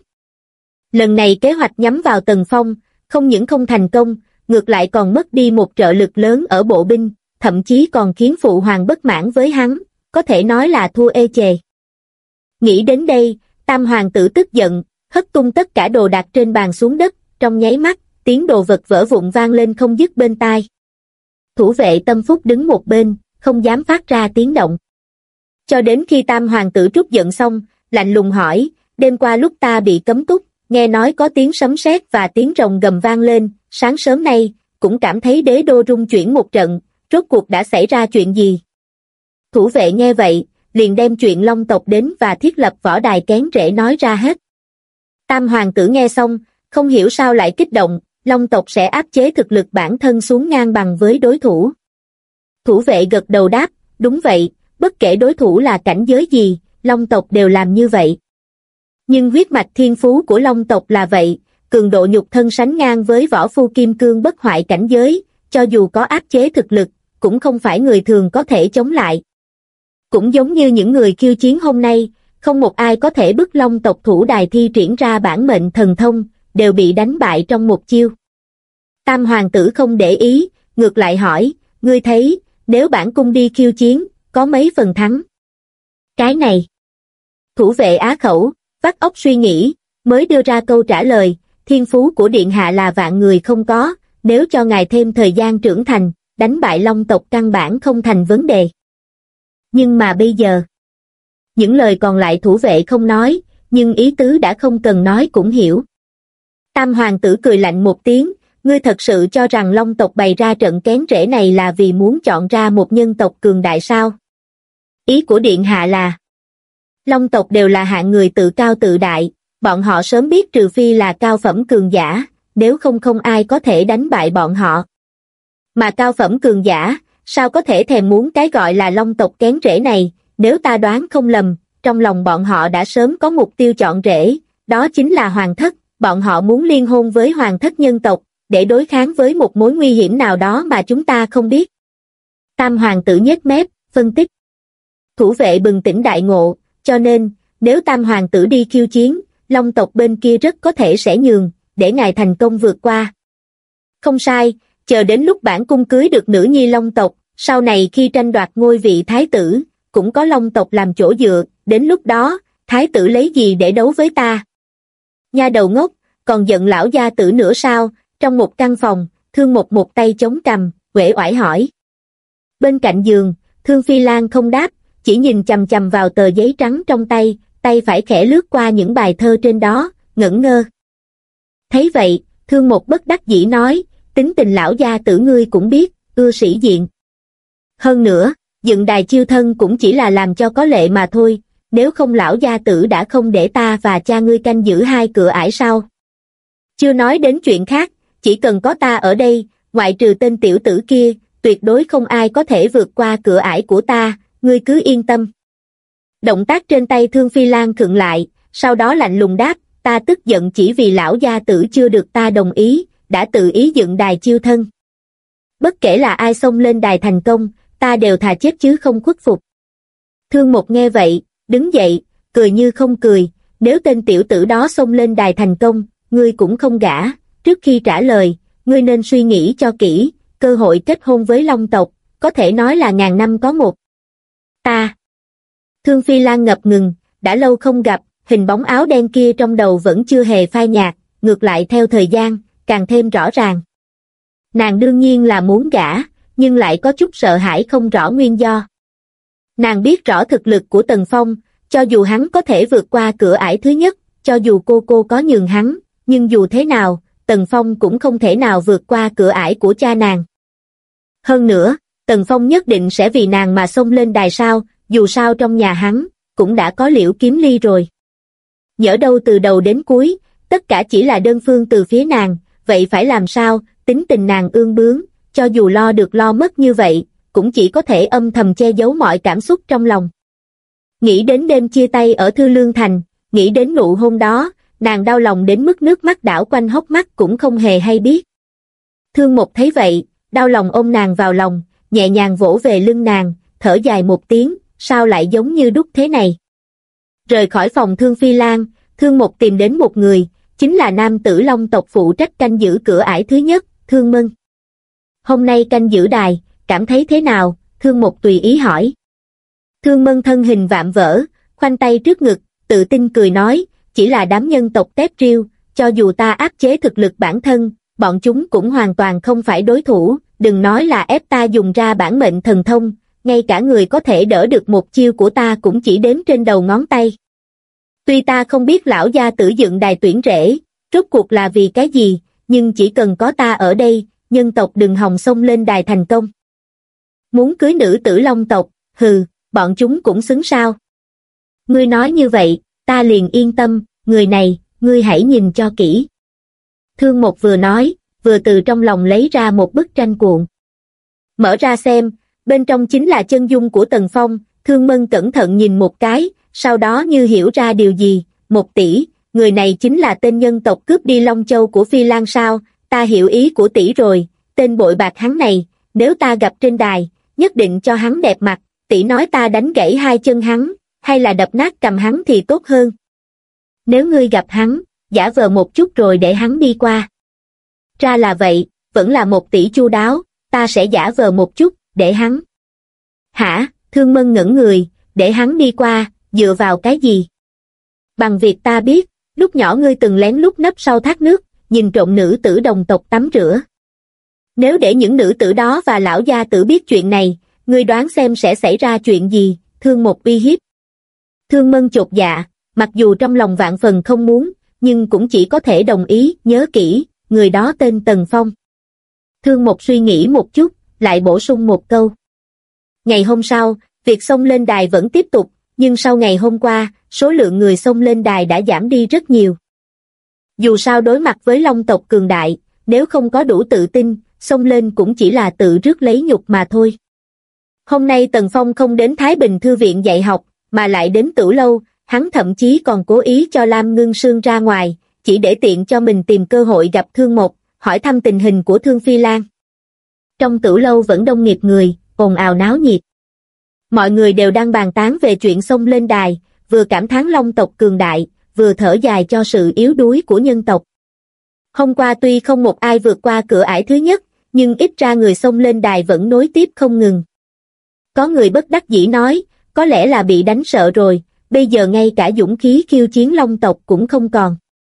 Lần này kế hoạch nhắm vào Tần Phong, không những không thành công, ngược lại còn mất đi một trợ lực lớn ở bộ binh, thậm chí còn khiến phụ hoàng bất mãn với hắn, có thể nói là thua ê chề. Nghĩ đến đây, Tam hoàng tử tức giận, hất tung tất cả đồ đạc trên bàn xuống đất, trong nháy mắt, tiếng đồ vật vỡ vụn vang lên không dứt bên tai. Thủ vệ Tâm Phúc đứng một bên, không dám phát ra tiếng động. Cho đến khi Tam hoàng tử trút giận xong, lạnh lùng hỏi, đêm qua lúc ta bị cấm túc, nghe nói có tiếng sấm sét và tiếng rồng gầm vang lên, sáng sớm nay, cũng cảm thấy đế đô rung chuyển một trận, rốt cuộc đã xảy ra chuyện gì? Thủ vệ nghe vậy, liền đem chuyện Long tộc đến và thiết lập võ đài kén rễ nói ra hết. Tam hoàng tử nghe xong, không hiểu sao lại kích động, Long tộc sẽ áp chế thực lực bản thân xuống ngang bằng với đối thủ. Thủ vệ gật đầu đáp, đúng vậy, bất kể đối thủ là cảnh giới gì, Long tộc đều làm như vậy. Nhưng huyết mạch thiên phú của Long tộc là vậy, cường độ nhục thân sánh ngang với võ phu kim cương bất hoại cảnh giới, cho dù có áp chế thực lực, cũng không phải người thường có thể chống lại. Cũng giống như những người khiêu chiến hôm nay, không một ai có thể bức Long tộc thủ đài thi triển ra bản mệnh thần thông, đều bị đánh bại trong một chiêu. Tam hoàng tử không để ý, ngược lại hỏi, ngươi thấy, nếu bản cung đi khiêu chiến, có mấy phần thắng? Cái này. Thủ vệ á khẩu, vắt óc suy nghĩ, mới đưa ra câu trả lời, thiên phú của điện hạ là vạn người không có, nếu cho ngài thêm thời gian trưởng thành, đánh bại Long tộc căn bản không thành vấn đề. Nhưng mà bây giờ, những lời còn lại thủ vệ không nói, nhưng ý tứ đã không cần nói cũng hiểu. Tam hoàng tử cười lạnh một tiếng, ngươi thật sự cho rằng Long tộc bày ra trận kén rễ này là vì muốn chọn ra một nhân tộc cường đại sao? Ý của điện hạ là, Long tộc đều là hạng người tự cao tự đại, bọn họ sớm biết trừ phi là cao phẩm cường giả, nếu không không ai có thể đánh bại bọn họ. Mà cao phẩm cường giả, sao có thể thèm muốn cái gọi là Long tộc kén rễ này, nếu ta đoán không lầm, trong lòng bọn họ đã sớm có mục tiêu chọn rễ, đó chính là hoàng thất, bọn họ muốn liên hôn với hoàng thất nhân tộc, để đối kháng với một mối nguy hiểm nào đó mà chúng ta không biết. Tam hoàng tử nhếch mép, phân tích. Thủ vệ bừng tỉnh đại ngộ, cho nên, nếu Tam hoàng tử đi khiêu chiến, Long tộc bên kia rất có thể sẽ nhường, để ngài thành công vượt qua. Không sai, chờ đến lúc bản cung cưới được nữ nhi Long tộc, sau này khi tranh đoạt ngôi vị thái tử, cũng có Long tộc làm chỗ dựa, đến lúc đó, thái tử lấy gì để đấu với ta? Nha đầu ngốc, còn giận lão gia tử nữa sao? Trong một căn phòng, Thương một tay chống cằm, uể oải hỏi. Bên cạnh giường, Thương Phi Lan không đáp, chỉ nhìn chằm chằm vào tờ giấy trắng trong tay, tay phải khẽ lướt qua những bài thơ trên đó, ngẩn ngơ. Thấy vậy, Thương một bất đắc dĩ nói, tính tình lão gia tử ngươi cũng biết, ưa sĩ diện. Hơn nữa, dựng đài chiêu thân cũng chỉ là làm cho có lệ mà thôi, nếu không lão gia tử đã không để ta và cha ngươi canh giữ hai cửa ải sao. Chưa nói đến chuyện khác, chỉ cần có ta ở đây, ngoại trừ tên tiểu tử kia, tuyệt đối không ai có thể vượt qua cửa ải của ta, ngươi cứ yên tâm. Động tác trên tay Thương Phi Lan khựng lại, sau đó lạnh lùng đáp, ta tức giận chỉ vì lão gia tử chưa được ta đồng ý, đã tự ý dựng đài chiêu thân. Bất kể là ai xông lên đài thành công, ta đều thà chết chứ không khuất phục. Thương một nghe vậy, đứng dậy, cười như không cười, nếu tên tiểu tử đó xông lên đài thành công, ngươi cũng không gả, trước khi trả lời, ngươi nên suy nghĩ cho kỹ, cơ hội kết hôn với Long tộc, có thể nói là ngàn năm có một. Ta. Thương Phi Lan ngập ngừng, đã lâu không gặp, hình bóng áo đen kia trong đầu vẫn chưa hề phai nhạt, ngược lại theo thời gian, càng thêm rõ ràng. Nàng đương nhiên là muốn gả, nhưng lại có chút sợ hãi không rõ nguyên do. Nàng biết rõ thực lực của Tần Phong, cho dù hắn có thể vượt qua cửa ải thứ nhất, cho dù cô có nhường hắn, nhưng dù thế nào, Tần Phong cũng không thể nào vượt qua cửa ải của cha nàng. Hơn nữa, Tần Phong nhất định sẽ vì nàng mà xông lên đài sao, dù sao trong nhà hắn, cũng đã có Liễu Kiếm Ly rồi. Nhỡ đâu từ đầu đến cuối, tất cả chỉ là đơn phương từ phía nàng, vậy phải làm sao, tính tình nàng ương bướng, cho dù lo được lo mất như vậy, cũng chỉ có thể âm thầm che giấu mọi cảm xúc trong lòng. Nghĩ đến đêm chia tay ở Thư Lương Thành, nghĩ đến nụ hôn đó, nàng đau lòng đến mức nước mắt đảo quanh hốc mắt cũng không hề hay biết. Thương Mộc thấy vậy, đau lòng ôm nàng vào lòng, nhẹ nhàng vỗ về lưng nàng, thở dài một tiếng, sao lại giống như đúc thế này. Rời khỏi phòng Thương Phi Lan, Thương Mộc tìm đến một người, chính là nam tử Long tộc phụ trách canh giữ cửa ải thứ nhất, Thương Mân. Hôm nay canh giữ đài, cảm thấy thế nào? Thương Mộc tùy ý hỏi. Thương Mân thân hình vạm vỡ, khoanh tay trước ngực, tự tin cười nói, chỉ là đám nhân tộc tép riêu, cho dù ta áp chế thực lực bản thân, bọn chúng cũng hoàn toàn không phải đối thủ, đừng nói là ép ta dùng ra bản mệnh thần thông, ngay cả người có thể đỡ được một chiêu của ta cũng chỉ đếm trên đầu ngón tay. Tuy ta không biết lão gia tử dựng đài tuyển rễ, rốt cuộc là vì cái gì, nhưng chỉ cần có ta ở đây, nhân tộc đừng hòng xông lên đài thành công. Muốn cưới nữ tử Long tộc, hừ, bọn chúng cũng xứng sao. Ngươi nói như vậy, ta liền yên tâm, người này, ngươi hãy nhìn cho kỹ. Thương Mộc vừa nói, vừa từ trong lòng lấy ra một bức tranh cuộn. Mở ra xem, bên trong chính là chân dung của Tần Phong. Thương Mân cẩn thận nhìn một cái, sau đó như hiểu ra điều gì, 1 tỷ, người này chính là tên nhân tộc cướp đi Long Châu của Phi Lan sao, ta hiểu ý của tỷ rồi, tên bội bạc hắn này, nếu ta gặp trên đài, nhất định cho hắn đẹp mặt, tỷ nói ta đánh gãy 2 chân hắn, hay là đập nát cầm hắn thì tốt hơn. Nếu ngươi gặp hắn, giả vờ một chút rồi để hắn đi qua. Ra là vậy, vẫn là 1 tỷ chu đáo, ta sẽ giả vờ một chút, để hắn. Hả? Thương Mân ngẩn người, để hắn đi qua, dựa vào cái gì? Bằng việc ta biết, lúc nhỏ ngươi từng lén lút nấp sau thác nước, nhìn trộm nữ tử đồng tộc tắm rửa. Nếu để những nữ tử đó và lão gia tử biết chuyện này, ngươi đoán xem sẽ xảy ra chuyện gì? Thương Mộc uy hiếp. Thương Mân chột dạ, mặc dù trong lòng vạn phần không muốn, nhưng cũng chỉ có thể đồng ý, nhớ kỹ, người đó tên Tần Phong. Thương Mộc suy nghĩ một chút, lại bổ sung một câu. Ngày hôm sau, việc xông lên đài vẫn tiếp tục, nhưng sau ngày hôm qua, số lượng người xông lên đài đã giảm đi rất nhiều. Dù sao đối mặt với Long tộc cường đại, nếu không có đủ tự tin, xông lên cũng chỉ là tự rước lấy nhục mà thôi. Hôm nay Tần Phong không đến Thái Bình Thư viện dạy học, mà lại đến Tửu Lâu, hắn thậm chí còn cố ý cho Lam Ngưng Sương ra ngoài, chỉ để tiện cho mình tìm cơ hội gặp Thương Mộc, hỏi thăm tình hình của Thương Phi Lan. Trong Tửu Lâu vẫn đông nghịt người, ồn ào náo nhiệt. Mọi người đều đang bàn tán về chuyện xông lên đài, vừa cảm thán Long tộc cường đại, vừa thở dài cho sự yếu đuối của nhân tộc. Hôm qua tuy không một ai vượt qua cửa ải thứ nhất, nhưng ít ra người xông lên đài vẫn nối tiếp không ngừng. Có người bất đắc dĩ nói, có lẽ là bị đánh sợ rồi, bây giờ ngay cả dũng khí khiêu chiến Long tộc cũng không còn.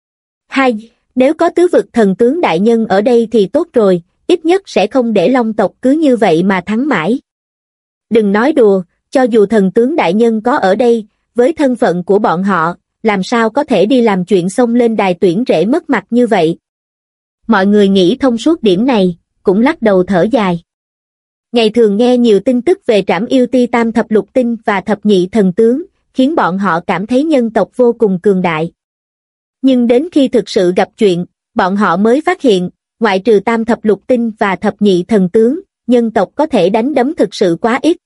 Hai, nếu có tứ vực thần tướng đại nhân ở đây thì tốt rồi, ít nhất sẽ không để Long tộc cứ như vậy mà thắng mãi. Đừng nói đùa, cho dù thần tướng đại nhân có ở đây, với thân phận của bọn họ, làm sao có thể đi làm chuyện xông lên đài tuyển rễ mất mặt như vậy. Mọi người nghĩ thông suốt điểm này, cũng lắc đầu thở dài. Ngày thường nghe nhiều tin tức về Trảm Yêu Ti Tam Thập Lục Tinh và Thập Nhị Thần Tướng, khiến bọn họ cảm thấy nhân tộc vô cùng cường đại. Nhưng đến khi thực sự gặp chuyện, bọn họ mới phát hiện, ngoại trừ Tam Thập Lục Tinh và Thập Nhị Thần Tướng, nhân tộc có thể đánh đấm thực sự quá ít.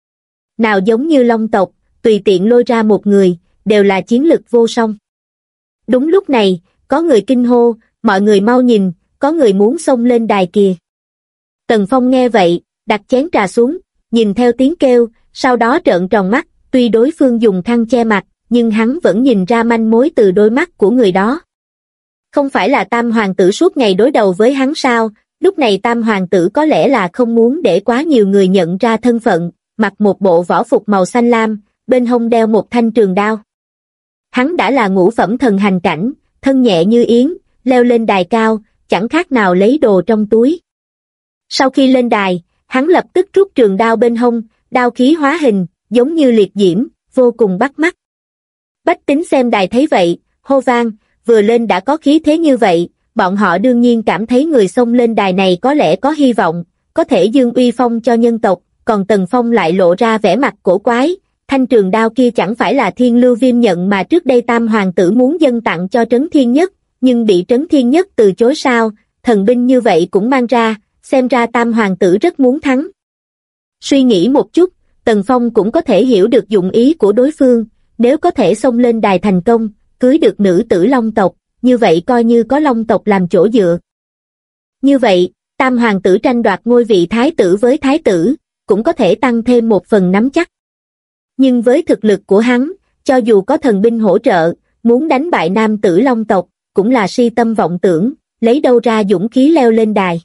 Nào giống như Long tộc, tùy tiện lôi ra một người, đều là chiến lực vô song. Đúng lúc này, có người kinh hô, mọi người mau nhìn, có người muốn xông lên đài kìa. Tần Phong nghe vậy, đặt chén trà xuống, nhìn theo tiếng kêu, sau đó trợn tròn mắt, tuy đối phương dùng khăn che mặt, nhưng hắn vẫn nhìn ra manh mối từ đôi mắt của người đó. Không phải là Tam Hoàng tử suốt ngày đối đầu với hắn sao? Lúc này Tam Hoàng tử có lẽ là không muốn để quá nhiều người nhận ra thân phận, mặc một bộ võ phục màu xanh lam, bên hông đeo một thanh trường đao. Hắn đã là ngũ phẩm thần hành cảnh, thân nhẹ như yến, leo lên đài cao, chẳng khác nào lấy đồ trong túi. Sau khi lên đài, hắn lập tức rút trường đao bên hông, đao khí hóa hình, giống như liệt diễm, vô cùng bắt mắt. Bách tính xem đài thấy vậy, hô vang, vừa lên đã có khí thế như vậy, bọn họ đương nhiên cảm thấy người xông lên đài này có lẽ có hy vọng, có thể dương uy phong cho nhân tộc, còn Tần Phong lại lộ ra vẻ mặt cổ quái, thanh trường đao kia chẳng phải là Thiên Lưu Viêm nhận mà trước đây Tam Hoàng tử muốn dâng tặng cho Trấn Thiên Nhất, nhưng bị Trấn Thiên Nhất từ chối sao, thần binh như vậy cũng mang ra, xem ra Tam Hoàng tử rất muốn thắng. Suy nghĩ một chút, Tần Phong cũng có thể hiểu được dụng ý của đối phương, nếu có thể xông lên đài thành công, cưới được nữ tử Long tộc, như vậy coi như có Long tộc làm chỗ dựa. Như vậy, tam hoàng tử tranh đoạt ngôi vị thái tử với thái tử, cũng có thể tăng thêm một phần nắm chắc. Nhưng với thực lực của hắn, cho dù có thần binh hỗ trợ, muốn đánh bại nam tử Long tộc, cũng là si tâm vọng tưởng, lấy đâu ra dũng khí leo lên đài.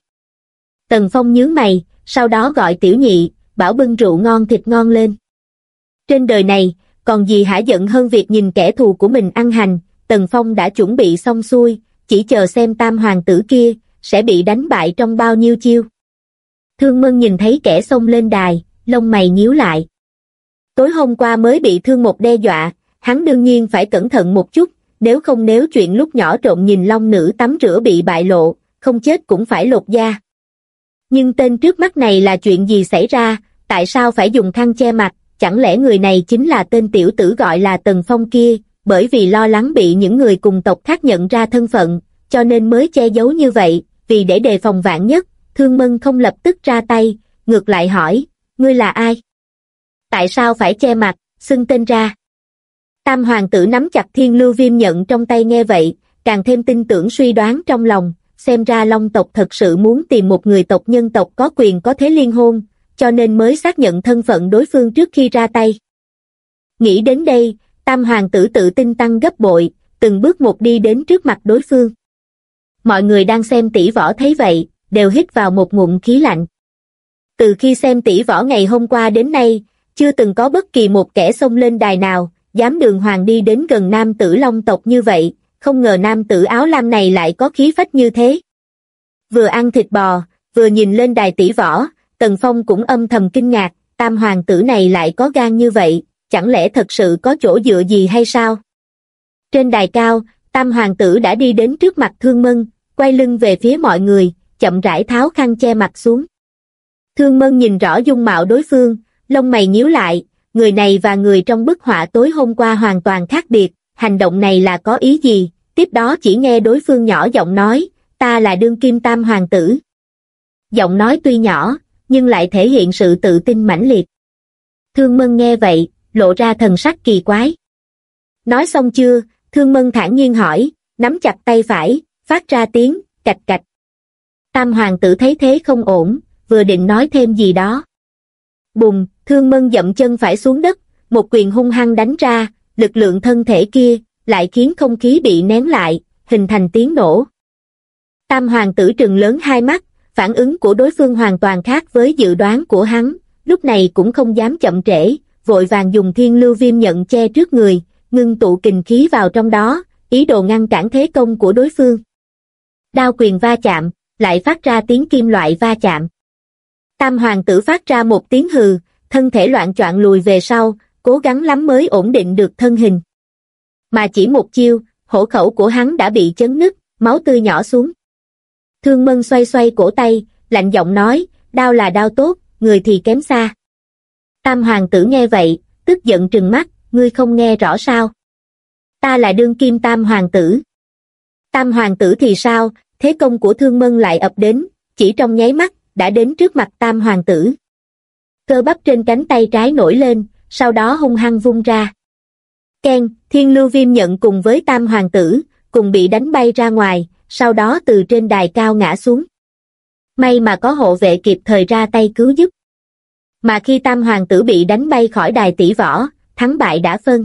Tần Phong nhướng mày, sau đó gọi Tiểu Nhị, bảo bưng rượu ngon thịt ngon lên. Trên đời này, còn gì hả giận hơn việc nhìn kẻ thù của mình ăn hành. Tần Phong đã chuẩn bị xong xuôi, chỉ chờ xem tam hoàng tử kia sẽ bị đánh bại trong bao nhiêu chiêu. Thương Mân nhìn thấy kẻ xông lên đài, lông mày nhíu lại. Tối hôm qua mới bị Thương Một đe dọa, hắn đương nhiên phải cẩn thận một chút, nếu chuyện lúc nhỏ trộm nhìn long nữ tắm rửa bị bại lộ, không chết cũng phải lột da. Nhưng tên trước mắt này là chuyện gì xảy ra, tại sao phải dùng khăn che mặt, chẳng lẽ người này chính là tên tiểu tử gọi là Tần Phong kia, bởi vì lo lắng bị những người cùng tộc khác nhận ra thân phận, cho nên mới che giấu như vậy, vì để đề phòng vạn nhất, Thương Mân không lập tức ra tay, ngược lại hỏi, ngươi là ai? Tại sao phải che mặt, xưng tên ra? Tam hoàng tử nắm chặt Thiên Lưu Viêm nhận trong tay nghe vậy, càng thêm tin tưởng suy đoán trong lòng, xem ra Long tộc thật sự muốn tìm một người tộc nhân tộc có quyền có thế liên hôn, cho nên mới xác nhận thân phận đối phương trước khi ra tay. Nghĩ đến đây, tam hoàng tử tự tin tăng gấp bội, từng bước một đi đến trước mặt đối phương. Mọi người đang xem tỷ võ thấy vậy, đều hít vào một ngụm khí lạnh. Từ khi xem tỷ võ ngày hôm qua đến nay, chưa từng có bất kỳ một kẻ xông lên đài nào, dám đường hoàng đi đến gần nam tử Long tộc như vậy, không ngờ nam tử áo lam này lại có khí phách như thế. Vừa ăn thịt bò, vừa nhìn lên đài tỷ võ, Tần Phong cũng âm thầm kinh ngạc, tam hoàng tử này lại có gan như vậy, chẳng lẽ thật sự có chỗ dựa gì hay sao? Trên đài cao, tam hoàng tử đã đi đến trước mặt Thương Mân, quay lưng về phía mọi người, chậm rãi tháo khăn che mặt xuống. Thương Mân nhìn rõ dung mạo đối phương, lông mày nhíu lại, người này và người trong bức họa tối hôm qua hoàn toàn khác biệt, hành động này là có ý gì? Tiếp đó chỉ nghe đối phương nhỏ giọng nói, ta là đương kim tam hoàng tử. Giọng nói tuy nhỏ, nhưng lại thể hiện sự tự tin mãnh liệt. Thương Mân nghe vậy, lộ ra thần sắc kỳ quái. Nói xong chưa, Thương Mân thản nhiên hỏi, nắm chặt tay phải, phát ra tiếng, cạch cạch. Tam hoàng tử thấy thế không ổn, vừa định nói thêm gì đó. Bùng, Thương Mân dậm chân phải xuống đất, một quyền hung hăng đánh ra, lực lượng thân thể kia, lại khiến không khí bị nén lại, hình thành tiếng nổ. Tam hoàng tử trừng lớn hai mắt, phản ứng của đối phương hoàn toàn khác với dự đoán của hắn, lúc này cũng không dám chậm trễ, vội vàng dùng Thiên Lưu Viêm nhận che trước người, ngưng tụ kình khí vào trong đó, ý đồ ngăn cản thế công của đối phương. Đao quyền va chạm, lại phát ra tiếng kim loại va chạm. Tam hoàng tử phát ra một tiếng hừ, thân thể loạng choạng lùi về sau, cố gắng lắm mới ổn định được thân hình. Mà chỉ một chiêu, hổ khẩu của hắn đã bị chấn nứt, máu tươi nhỏ xuống. Thương Mân xoay xoay cổ tay, lạnh giọng nói, đao là đao tốt, người thì kém xa. Tam hoàng tử nghe vậy, tức giận trừng mắt, ngươi không nghe rõ sao? Ta là đương kim tam hoàng tử. Tam hoàng tử thì sao? Thế công của Thương Mân lại ập đến, chỉ trong nháy mắt, đã đến trước mặt tam hoàng tử. Cơ bắp trên cánh tay trái nổi lên, sau đó hung hăng vung ra. Keng, Thiên Lưu Viêm nhận cùng với tam hoàng tử, cùng bị đánh bay ra ngoài, sau đó từ trên đài cao ngã xuống. May mà có hộ vệ kịp thời ra tay cứu giúp. Mà khi tam hoàng tử bị đánh bay khỏi đài tỷ võ, thắng bại đã phân.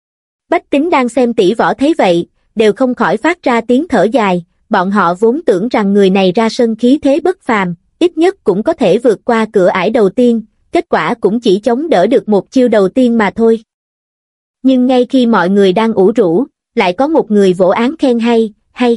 Bách tính đang xem tỷ võ thấy vậy, đều không khỏi phát ra tiếng thở dài, bọn họ vốn tưởng rằng người này ra sân khí thế bất phàm, ít nhất cũng có thể vượt qua cửa ải đầu tiên, kết quả cũng chỉ chống đỡ được một chiêu đầu tiên mà thôi. Nhưng ngay khi mọi người đang ủ rũ, lại có một người vỗ án khen hay.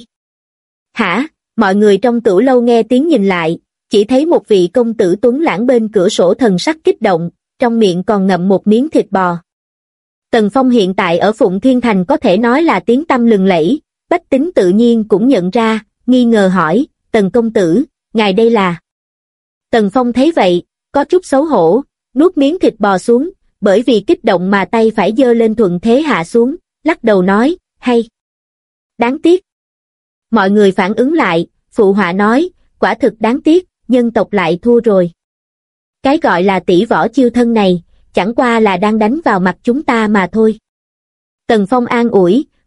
Hả? Mọi người trong tửu lâu nghe tiếng nhìn lại, chỉ thấy một vị công tử tuấn lãng bên cửa sổ thần sắc kích động, trong miệng còn ngậm một miếng thịt bò. Tần Phong hiện tại ở Phụng Thiên Thành có thể nói là tiếng tăm lừng lẫy, bách tính tự nhiên cũng nhận ra, nghi ngờ hỏi, Tần công tử, ngài đây là... Tần Phong thấy vậy, có chút xấu hổ, nuốt miếng thịt bò xuống, bởi vì kích động mà tay phải giơ lên thuận thế hạ xuống, lắc đầu nói, hay. Đáng tiếc. Mọi người phản ứng lại, phụ họa nói, quả thực đáng tiếc, nhân tộc lại thua rồi. Cái gọi là tỷ võ chiêu thân này, chẳng qua là đang đánh vào mặt chúng ta mà thôi. Tần Phong an ủi,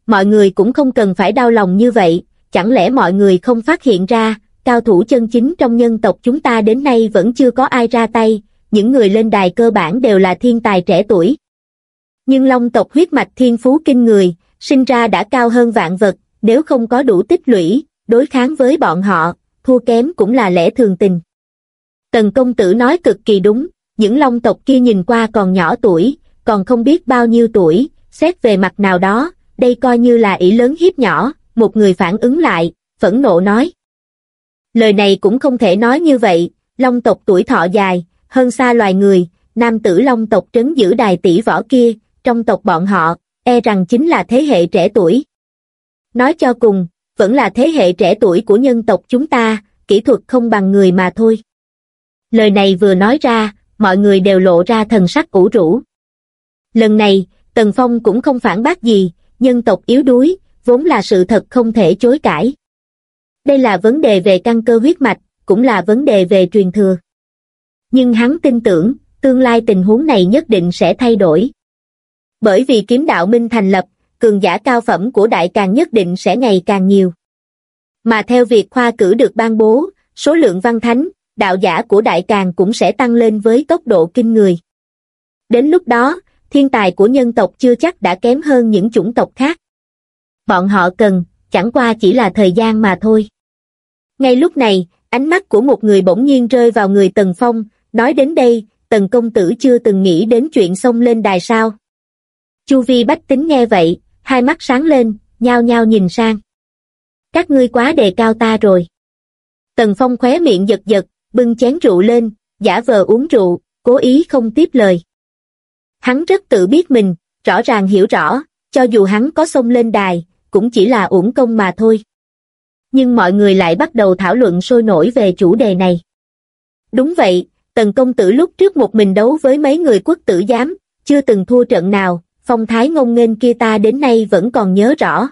mọi người cũng không cần phải đau lòng như vậy, chẳng lẽ mọi người không phát hiện ra, cao thủ chân chính trong nhân tộc chúng ta đến nay vẫn chưa có ai ra tay, những người lên đài cơ bản đều là thiên tài trẻ tuổi. Nhưng Long tộc huyết mạch thiên phú kinh người, sinh ra đã cao hơn vạn vật, nếu không có đủ tích lũy, đối kháng với bọn họ, thua kém cũng là lẽ thường tình. Tần công tử nói cực kỳ đúng, những Long tộc kia nhìn qua còn nhỏ tuổi, còn không biết bao nhiêu tuổi, xét về mặt nào đó, đây coi như là ỷ lớn hiếp nhỏ, một người phản ứng lại, phẫn nộ nói. Lời này cũng không thể nói như vậy, Long tộc tuổi thọ dài, hơn xa loài người, nam tử Long tộc trấn giữ đài tỷ võ kia, trong tộc bọn họ, e rằng chính là thế hệ trẻ tuổi. Nói cho cùng, vẫn là thế hệ trẻ tuổi của nhân tộc chúng ta, kỹ thuật không bằng người mà thôi. Lời này vừa nói ra, mọi người đều lộ ra thần sắc ủ rũ. Lần này, Tần Phong cũng không phản bác gì, nhân tộc yếu đuối, vốn là sự thật không thể chối cãi. Đây là vấn đề về căn cơ huyết mạch, cũng là vấn đề về truyền thừa. Nhưng hắn tin tưởng, tương lai tình huống này nhất định sẽ thay đổi. Bởi vì kiếm đạo minh thành lập, cường giả cao phẩm của đại càn nhất định sẽ ngày càng nhiều. Mà theo việc khoa cử được ban bố, số lượng văn thánh, đạo giả của đại càn cũng sẽ tăng lên với tốc độ kinh người. Đến lúc đó, thiên tài của nhân tộc chưa chắc đã kém hơn những chủng tộc khác. Bọn họ cần, chẳng qua chỉ là thời gian mà thôi. Ngay lúc này, ánh mắt của một người bỗng nhiên rơi vào người Tần Phong, nói đến đây, Tần công tử chưa từng nghĩ đến chuyện xông lên đài sao. Chu vi bách tính nghe vậy, hai mắt sáng lên, nhao nhao nhìn sang. Các ngươi quá đề cao ta rồi. Tần Phong khóe miệng giật giật, bưng chén rượu lên, giả vờ uống rượu, cố ý không tiếp lời. Hắn rất tự biết mình, rõ ràng hiểu rõ, cho dù hắn có xông lên đài, cũng chỉ là uổng công mà thôi. Nhưng mọi người lại bắt đầu thảo luận sôi nổi về chủ đề này. Đúng vậy, Tần công tử lúc trước một mình đấu với mấy người quốc tử giám, chưa từng thua trận nào, phong thái ngông nghênh kia ta đến nay vẫn còn nhớ rõ.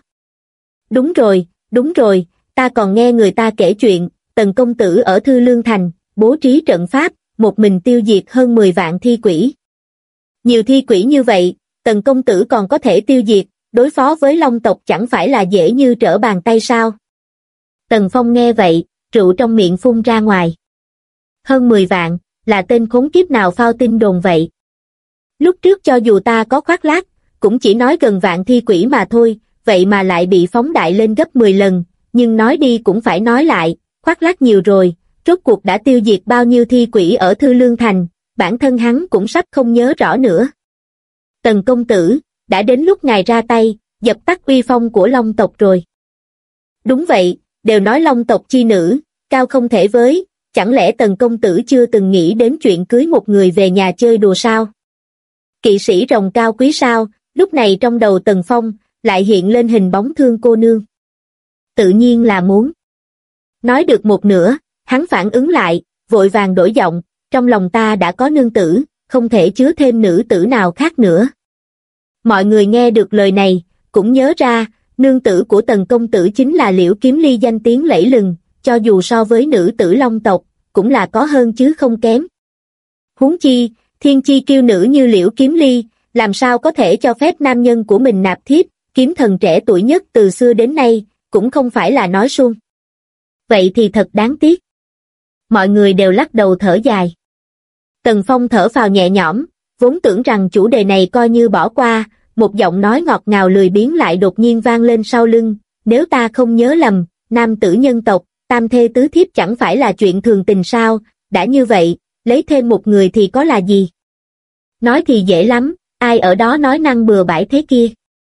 Đúng rồi, ta còn nghe người ta kể chuyện, Tần công tử ở Thư Lương Thành, bố trí trận pháp, một mình tiêu diệt hơn 10 vạn thi quỷ. Nhiều thi quỷ như vậy, Tần công tử còn có thể tiêu diệt, đối phó với Long tộc chẳng phải là dễ như trở bàn tay sao? Tần Phong nghe vậy, rượu trong miệng phun ra ngoài. Hơn 10 vạn, là tên khốn kiếp nào phao tin đồn vậy? Lúc trước cho dù ta có khoác lác, cũng chỉ nói gần vạn thi quỷ mà thôi, vậy mà lại bị phóng đại lên gấp 10 lần, nhưng nói đi cũng phải nói lại, khoác lác nhiều rồi, rốt cuộc đã tiêu diệt bao nhiêu thi quỷ ở Thư Lương Thành, bản thân hắn cũng sắp không nhớ rõ nữa. Tần công tử, đã đến lúc ngài ra tay, dập tắt uy phong của Long tộc rồi. Đúng vậy, đều nói Long tộc chi nữ, cao không thể với, chẳng lẽ Tần công tử chưa từng nghĩ đến chuyện cưới một người về nhà chơi đùa sao? Kỵ sĩ rồng cao quý sao, lúc này trong đầu Tần Phong, lại hiện lên hình bóng Thương cô nương. Tự nhiên là muốn. Nói được một nửa, hắn phản ứng lại, vội vàng đổi giọng, trong lòng ta đã có nương tử, không thể chứa thêm nữ tử nào khác nữa. Mọi người nghe được lời này, cũng nhớ ra, nương tử của Tần công tử chính là Liễu Kiếm Ly danh tiếng lẫy lừng, cho dù so với nữ tử Long tộc, cũng là có hơn chứ không kém. Huống chi, thiên chi kiêu nữ như Liễu Kiếm Ly, làm sao có thể cho phép nam nhân của mình nạp thiếp, kiếm thần trẻ tuổi nhất từ xưa đến nay, cũng không phải là nói suông. Vậy thì thật đáng tiếc. Mọi người đều lắc đầu thở dài. Tần Phong thở phào nhẹ nhõm, vốn tưởng rằng chủ đề này coi như bỏ qua, một giọng nói ngọt ngào lười biếng lại đột nhiên vang lên sau lưng, nếu ta không nhớ lầm, nam tử nhân tộc, tam thê tứ thiếp chẳng phải là chuyện thường tình sao, đã như vậy, lấy thêm một người thì có là gì? Nói thì dễ lắm, ai ở đó nói năng bừa bãi thế kia?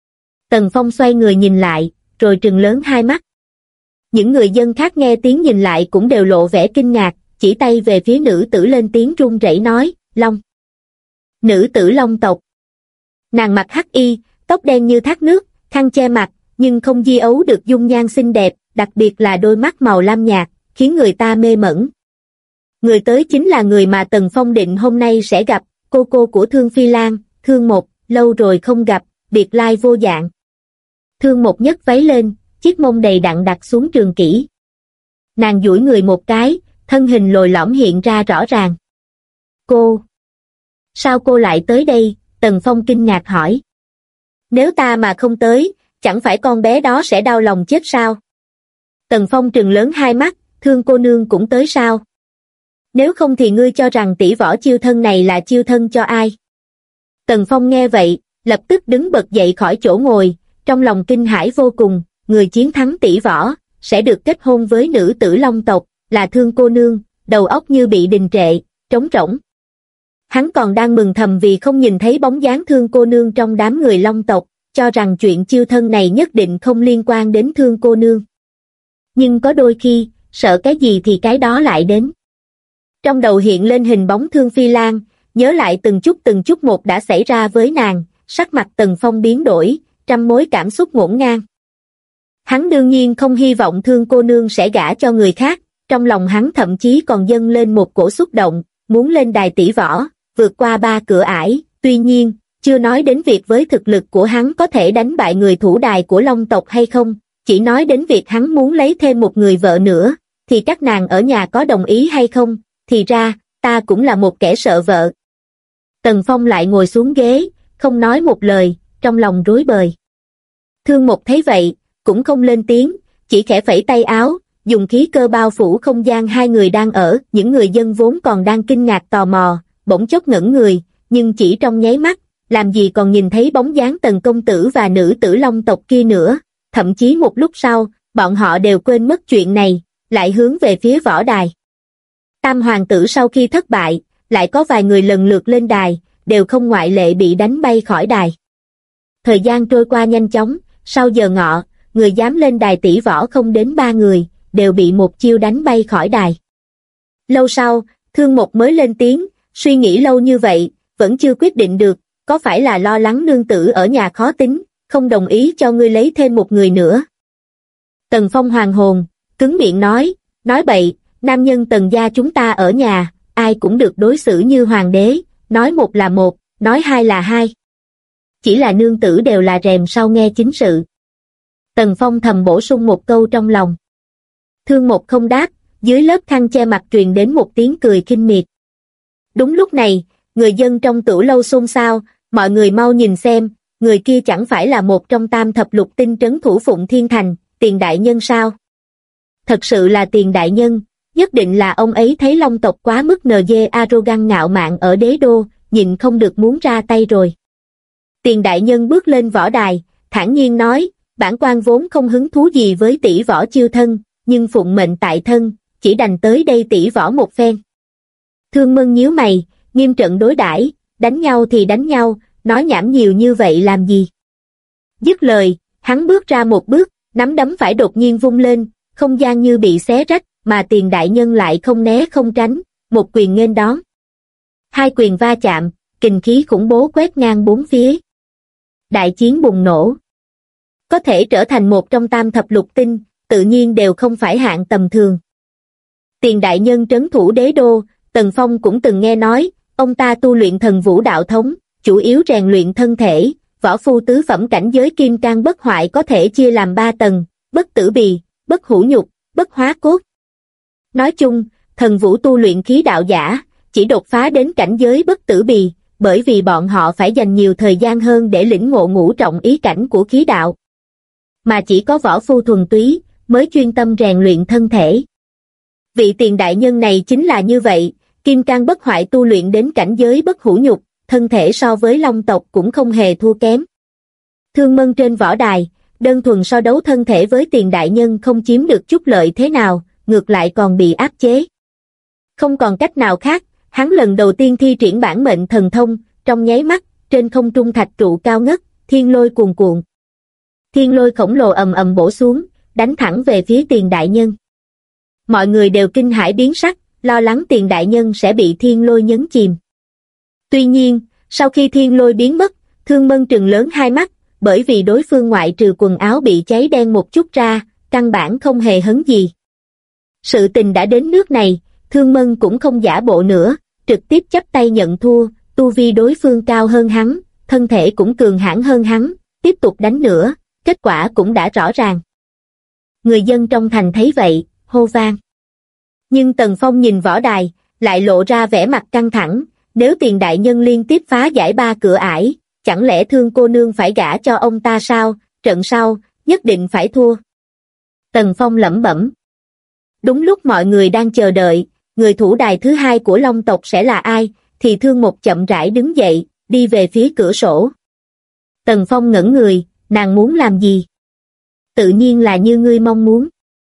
Tần Phong xoay người nhìn lại, rồi trừng lớn hai mắt. Những người dân khác nghe tiếng nhìn lại cũng đều lộ vẻ kinh ngạc, chỉ tay về phía nữ tử lên tiếng run rẩy nói, Long. Nữ tử Long tộc. Nàng mặc hắc y, tóc đen như thác nước, khăn che mặt, nhưng không di ấu được dung nhan xinh đẹp, đặc biệt là đôi mắt màu lam nhạt, khiến người ta mê mẩn. Người tới chính là người mà Tần Phong định hôm nay sẽ gặp, cô của Thương Phi Lan, Thương Một, lâu rồi không gặp, biệt lai vô dạng. Thương Một nhấc váy lên, chiếc mông đầy đặn đặt xuống trường kỷ. Nàng duỗi người một cái, thân hình lồi lõm hiện ra rõ ràng. Cô! Sao cô lại tới đây? Tần Phong kinh ngạc hỏi. Nếu ta mà không tới, chẳng phải con bé đó sẽ đau lòng chết sao? Tần Phong trừng lớn hai mắt, Thương cô nương cũng tới sao? Nếu không thì ngươi cho rằng tỷ võ chiêu thân này là chiêu thân cho ai? Tần Phong nghe vậy, lập tức đứng bật dậy khỏi chỗ ngồi, trong lòng kinh hãi vô cùng, người chiến thắng tỷ võ, sẽ được kết hôn với nữ tử Long tộc, là Thương cô nương, đầu óc như bị đình trệ, trống rỗng. Hắn còn đang mừng thầm vì không nhìn thấy bóng dáng Thương cô nương trong đám người Long tộc, cho rằng chuyện chiêu thân này nhất định không liên quan đến Thương cô nương. Nhưng có đôi khi, sợ cái gì thì cái đó lại đến. Trong đầu hiện lên hình bóng Thương Phi Lan, nhớ lại từng chút một đã xảy ra với nàng, sắc mặt Tần Phong biến đổi, trăm mối cảm xúc ngổn ngang. Hắn đương nhiên không hy vọng Thương cô nương sẽ gả cho người khác, trong lòng hắn thậm chí còn dâng lên một cổ xúc động, muốn lên đài tỷ võ, vượt qua 3 cửa ải, tuy nhiên, chưa nói đến việc với thực lực của hắn có thể đánh bại người thủ đài của Long tộc hay không, chỉ nói đến việc hắn muốn lấy thêm một người vợ nữa, thì các nàng ở nhà có đồng ý hay không, thì ra, ta cũng là một kẻ sợ vợ. Tần Phong lại ngồi xuống ghế, không nói một lời, trong lòng rối bời. Thương Mộc thấy vậy, cũng không lên tiếng, chỉ khẽ phẩy tay áo, dùng khí cơ bao phủ không gian hai người đang ở, những người dân vốn còn đang kinh ngạc tò mò, bỗng chốc ngẩn người, nhưng chỉ trong nháy mắt, làm gì còn nhìn thấy bóng dáng Tần công tử và nữ tử Long tộc kia nữa, thậm chí một lúc sau, bọn họ đều quên mất chuyện này, lại hướng về phía võ đài. Tam hoàng tử sau khi thất bại, lại có vài người lần lượt lên đài, đều không ngoại lệ bị đánh bay khỏi đài. Thời gian trôi qua nhanh chóng, sau giờ ngọ, người dám lên đài tỷ võ không đến 3 người, đều bị một chiêu đánh bay khỏi đài. Lâu sau, Thương Mộc mới lên tiếng, suy nghĩ lâu như vậy, vẫn chưa quyết định được, có phải là lo lắng nương tử ở nhà khó tính, không đồng ý cho ngươi lấy thêm một người nữa. Tần Phong hoàng hồn, cứng miệng nói bậy, nam nhân Tần gia chúng ta ở nhà, ai cũng được đối xử như hoàng đế, nói một là một, nói hai là hai. Chỉ là nương tử đều là rèm sau nghe chính sự. Tần Phong thầm bổ sung một câu trong lòng. Thương Mộc không đáp, dưới lớp khăn che mặt truyền đến một tiếng cười khinh miệt. Đúng lúc này, người dân trong Tửu lâu xôn xao, mọi người mau nhìn xem, người kia chẳng phải là một trong tam thập lục tinh trấn thủ Phụng Thiên Thành, Tiền đại nhân sao? Thật sự là Tiền đại nhân, nhất định là ông ấy thấy Long tộc quá mức arrogant ngạo mạn ở đế đô, nhịn không được muốn ra tay rồi. Tiền đại nhân bước lên võ đài, thản nhiên nói, bản quan vốn không hứng thú gì với tỷ võ chiêu thân, nhưng phụng mệnh tại thân, chỉ đành tới đây tỷ võ một phen. Thương Mân nhíu mày, nghiêm trận đối đãi, đánh nhau thì đánh nhau, nói nhảm nhiều như vậy làm gì? Dứt lời, hắn bước ra một bước, nắm đấm phải đột nhiên vung lên, không gian như bị xé rách, mà Tiền đại nhân lại không né không tránh, một quyền nghênh đón. Hai quyền va chạm, kình khí khủng bố quét ngang bốn phía. Đại chiến bùng nổ. Có thể trở thành một trong tam thập lục tinh, tự nhiên đều không phải hạng tầm thường. Tiền đại nhân trấn thủ đế đô, Tần Phong cũng từng nghe nói, ông ta tu luyện thần vũ đạo thống, chủ yếu rèn luyện thân thể, võ phu tứ phẩm cảnh giới kim cang bất hoại có thể chia làm 3 tầng, bất tử bì, bất hủ nhục, bất hóa cốt. Nói chung, thần vũ tu luyện khí đạo giả, chỉ đột phá đến cảnh giới bất tử bì, bởi vì bọn họ phải dành nhiều thời gian hơn để lĩnh ngộ ngũ trọng ý cảnh của khí đạo. Mà chỉ có võ phu thuần túy, mới chuyên tâm rèn luyện thân thể. Vị Tiền đại nhân này chính là như vậy, kim cang bất hoại tu luyện đến cảnh giới bất hủ nhục, thân thể so với Long tộc cũng không hề thua kém. Thương Mân trên võ đài, đơn thuần so đấu thân thể với Tiền đại nhân không chiếm được chút lợi thế nào, ngược lại còn bị áp chế. Không còn cách nào khác, hắn lần đầu tiên thi triển bản mệnh thần thông, trong nháy mắt, trên không trung thạch trụ cao ngất, thiên lôi cuồn cuộn. Thiên lôi khổng lồ ầm ầm bổ xuống, đánh thẳng về phía Tiền đại nhân. Mọi người đều kinh hãi biến sắc, lo lắng Tiền đại nhân sẽ bị thiên lôi nhấn chìm. Tuy nhiên, sau khi thiên lôi biến mất, Thương Mân trừng lớn hai mắt, bởi vì đối phương ngoại trừ quần áo bị cháy đen một chút ra, căn bản không hề hấn gì. Sự tình đã đến nước này, Thương Mân cũng không giả bộ nữa, trực tiếp chắp tay nhận thua, tu vi đối phương cao hơn hắn, thân thể cũng cường hãn hơn hắn, tiếp tục đánh nữa, kết quả cũng đã rõ ràng. Người dân trong thành thấy vậy, hô vang. Nhưng Tần Phong nhìn võ đài, lại lộ ra vẻ mặt căng thẳng, nếu Tiền đại nhân liên tiếp phá giải 3 cửa ải, chẳng lẽ Thương cô nương phải gả cho ông ta sao, trận sau, nhất định phải thua. Tần Phong lẩm bẩm. Đúng lúc mọi người đang chờ đợi, người thủ đài thứ hai của Long tộc sẽ là ai, thì Thương Mục chậm rãi đứng dậy, đi về phía cửa sổ. Tần Phong ngẩn người, nàng muốn làm gì? Tự nhiên là như ngươi mong muốn.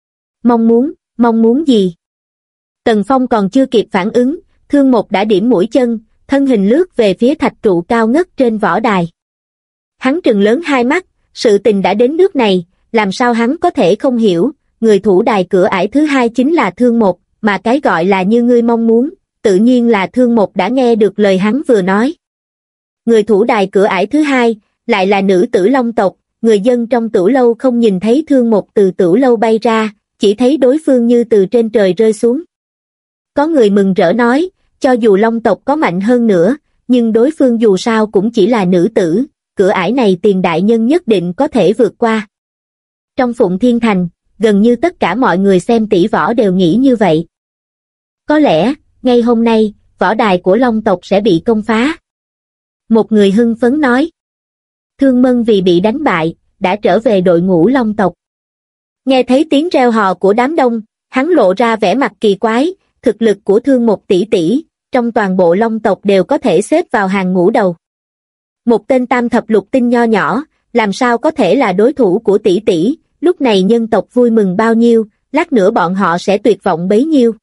Mong muốn gì? Tần Phong còn chưa kịp phản ứng, Thương Mục đã điểm mũi chân, thân hình lướt về phía thạch trụ cao ngất trên võ đài. Hắn trừng lớn hai mắt, sự tình đã đến nước này, làm sao hắn có thể không hiểu, người thủ đài cửa ải thứ hai chính là Thương Mục, mà cái gọi là như ngươi mong muốn, tự nhiên là Thương Mục đã nghe được lời hắn vừa nói. Người thủ đài cửa ải thứ hai, lại là nữ tử Long tộc, người dân trong Tửu lâu không nhìn thấy Thương Mục từ Tửu lâu bay ra, chỉ thấy đối phương như từ trên trời rơi xuống. Có người mừng rỡ nói, cho dù Long tộc có mạnh hơn nữa, nhưng đối phương dù sao cũng chỉ là nữ tử, cửa ải này Tiền đại nhân nhất định có thể vượt qua. Trong Phụng Thiên Thành, gần như tất cả mọi người xem tỷ võ đều nghĩ như vậy. Có lẽ, ngay hôm nay, võ đài của Long tộc sẽ bị công phá. Một người hưng phấn nói. Thương Mân vì bị đánh bại, đã trở về đội ngũ Long tộc. Nghe thấy tiếng reo hò của đám đông, hắn lộ ra vẻ mặt kỳ quái, thực lực của Thương Mục tỷ tỷ, trong toàn bộ Long tộc đều có thể xếp vào hàng ngũ đầu. Một tên tam thập lục tinh nho nhỏ, làm sao có thể là đối thủ của tỷ tỷ, lúc này nhân tộc vui mừng bao nhiêu, lát nữa bọn họ sẽ tuyệt vọng bấy nhiêu.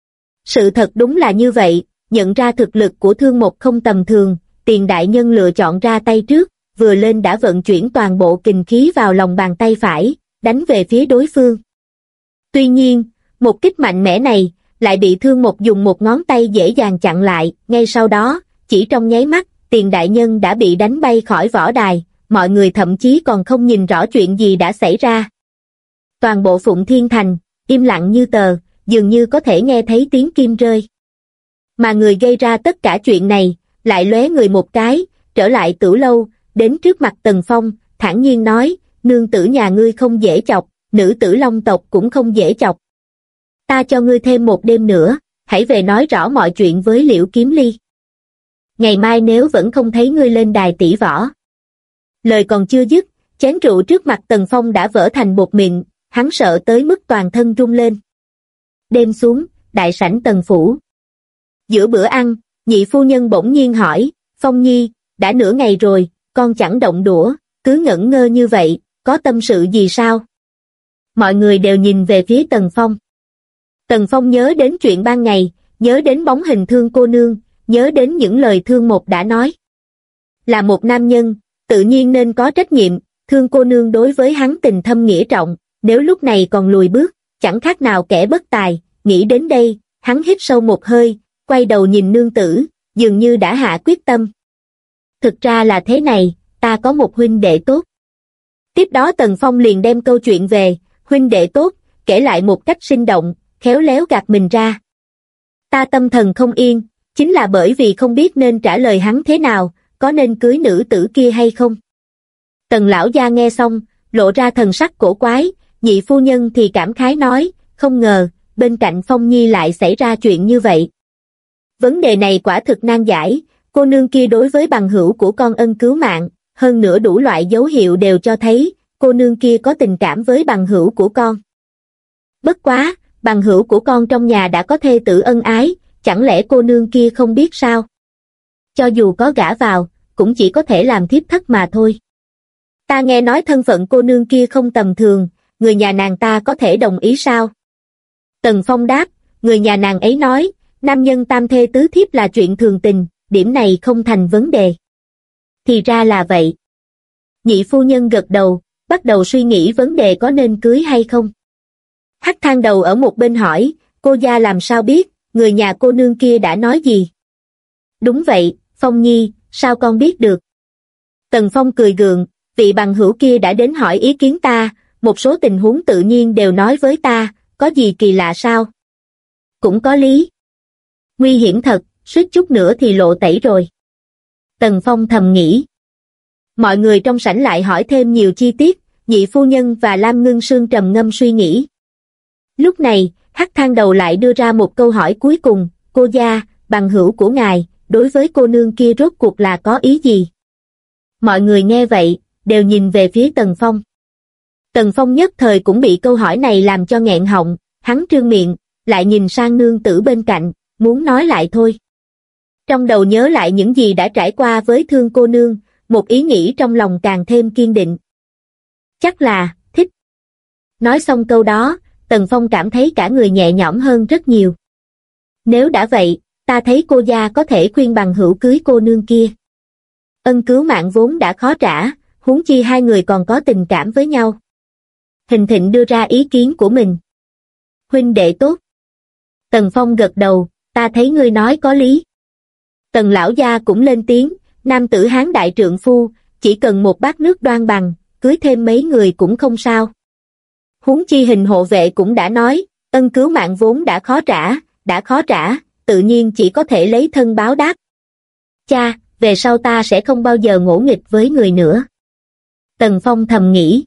Sự thật đúng là như vậy, nhận ra thực lực của Thương Mục không tầm thường, Tiền đại nhân lựa chọn ra tay trước, vừa lên đã vận chuyển toàn bộ kình khí vào lòng bàn tay phải, đánh về phía đối phương. Tuy nhiên, một kích mạnh mẽ này, lại bị Thương Mục dùng một ngón tay dễ dàng chặn lại, ngay sau đó, chỉ trong nháy mắt, Tiền đại nhân đã bị đánh bay khỏi võ đài, mọi người thậm chí còn không nhìn rõ chuyện gì đã xảy ra. Toàn bộ Phụng Thiên Thành, im lặng như tờ, dường như có thể nghe thấy tiếng kim rơi. Mà người gây ra tất cả chuyện này, lại lóe người một cái, trở lại Tửu lâu, đến trước mặt Tần Phong, thản nhiên nói, nương tử nhà ngươi không dễ chọc, nữ tử Long tộc cũng không dễ chọc. Ta cho ngươi thêm một đêm nữa, hãy về nói rõ mọi chuyện với Liễu Kiếm Ly. Ngày mai nếu vẫn không thấy ngươi lên đài tỷ võ. Lời còn chưa dứt, chén rượu trước mặt Tần Phong đã vỡ thành bột mịn, hắn sợ tới mức toàn thân rung lên. Đêm xuống, đại sảnh Tần phủ. Giữa bữa ăn, nhị phu nhân bỗng nhiên hỏi, Phong Nhi, đã nửa ngày rồi, con chẳng động đũa, cứ ngẩn ngơ như vậy, có tâm sự gì sao? Mọi người đều nhìn về phía Tần Phong. Tần Phong nhớ đến chuyện ban ngày, nhớ đến bóng hình Thương cô nương, nhớ đến những lời Thương Mục đã nói. Là một nam nhân, tự nhiên nên có trách nhiệm, Thương cô nương đối với hắn tình thâm nghĩa trọng, nếu lúc này còn lùi bước, chẳng khác nào kẻ bất tài, nghĩ đến đây, hắn hít sâu một hơi, quay đầu nhìn nương tử, dường như đã hạ quyết tâm. Thực ra là thế này, ta có một huynh đệ tốt. Tiếp đó Tần Phong liền đem câu chuyện về, huynh đệ tốt, kể lại một cách sinh động, khéo léo gạt mình ra. Ta tâm thần không yên, chính là bởi vì không biết nên trả lời hắn thế nào, có nên cưới nữ tử kia hay không. Tần lão gia nghe xong, lộ ra thần sắc cổ quái, nhị phu nhân thì cảm khái nói, không ngờ, bên cạnh Phong Nhi lại xảy ra chuyện như vậy. Vấn đề này quả thực nan giải, cô nương kia đối với bằng hữu của con ân cứu mạng, hơn nữa đủ loại dấu hiệu đều cho thấy, cô nương kia có tình cảm với bằng hữu của con. Bất quá, bằng hữu của con trong nhà đã có thê tử ân ái, chẳng lẽ cô nương kia không biết sao? Cho dù có gả vào, cũng chỉ có thể làm thiếp thất mà thôi. Ta nghe nói thân phận cô nương kia không tầm thường, người nhà nàng ta có thể đồng ý sao? Tần Phong đáp, người nhà nàng ấy nói, nam nhân tam thê tứ thiếp là chuyện thường tình, điểm này không thành vấn đề. Thì ra là vậy. Nhị phu nhân gật đầu, bắt đầu suy nghĩ vấn đề có nên cưới hay không. Hắc Thang Đầu ở một bên hỏi, cô gia làm sao biết, người nhà cô nương kia đã nói gì? Đúng vậy, Phong Nhi, sao con biết được? Tần Phong cười gượng, vị bằng hữu kia đã đến hỏi ý kiến ta, một số tình huống tự nhiên đều nói với ta, có gì kỳ lạ sao? Cũng có lý. Nguy hiểm thật, suýt chút nữa thì lộ tẩy rồi. Tần Phong thầm nghĩ. Mọi người trong sảnh lại hỏi thêm nhiều chi tiết, nhị phu nhân và Lam Ngưng Sương trầm ngâm suy nghĩ. Lúc này, Hắc Thang Đầu lại đưa ra một câu hỏi cuối cùng, cô gia, bằng hữu của ngài, đối với cô nương kia rốt cuộc là có ý gì? Mọi người nghe vậy, đều nhìn về phía Tần Phong. Tần Phong nhất thời cũng bị câu hỏi này làm cho nghẹn họng, hắn trương miệng, lại nhìn sang nương tử bên cạnh, muốn nói lại thôi. Trong đầu nhớ lại những gì đã trải qua với Thương cô nương, một ý nghĩ trong lòng càng thêm kiên định. Chắc là, thích. Nói xong câu đó, Tần Phong cảm thấy cả người nhẹ nhõm hơn rất nhiều. Nếu đã vậy, ta thấy cô gia có thể khuyên bằng hữu cưới cô nương kia. Ân cứu mạng vốn đã khó trả, huống chi hai người còn có tình cảm với nhau. Hình Thịnh đưa ra ý kiến của mình. Huynh đệ tốt. Tần Phong gật đầu, ta thấy ngươi nói có lý. Tần lão gia cũng lên tiếng, nam tử hán đại trượng phu, chỉ cần một bát nước đoan bằng, cưới thêm mấy người cũng không sao. Huống chi Hình hộ vệ cũng đã nói, ân cứu mạng vốn đã khó trả, tự nhiên chỉ có thể lấy thân báo đáp. Cha, về sau ta sẽ không bao giờ ngỗ nghịch với người nữa. Tần Phong thầm nghĩ.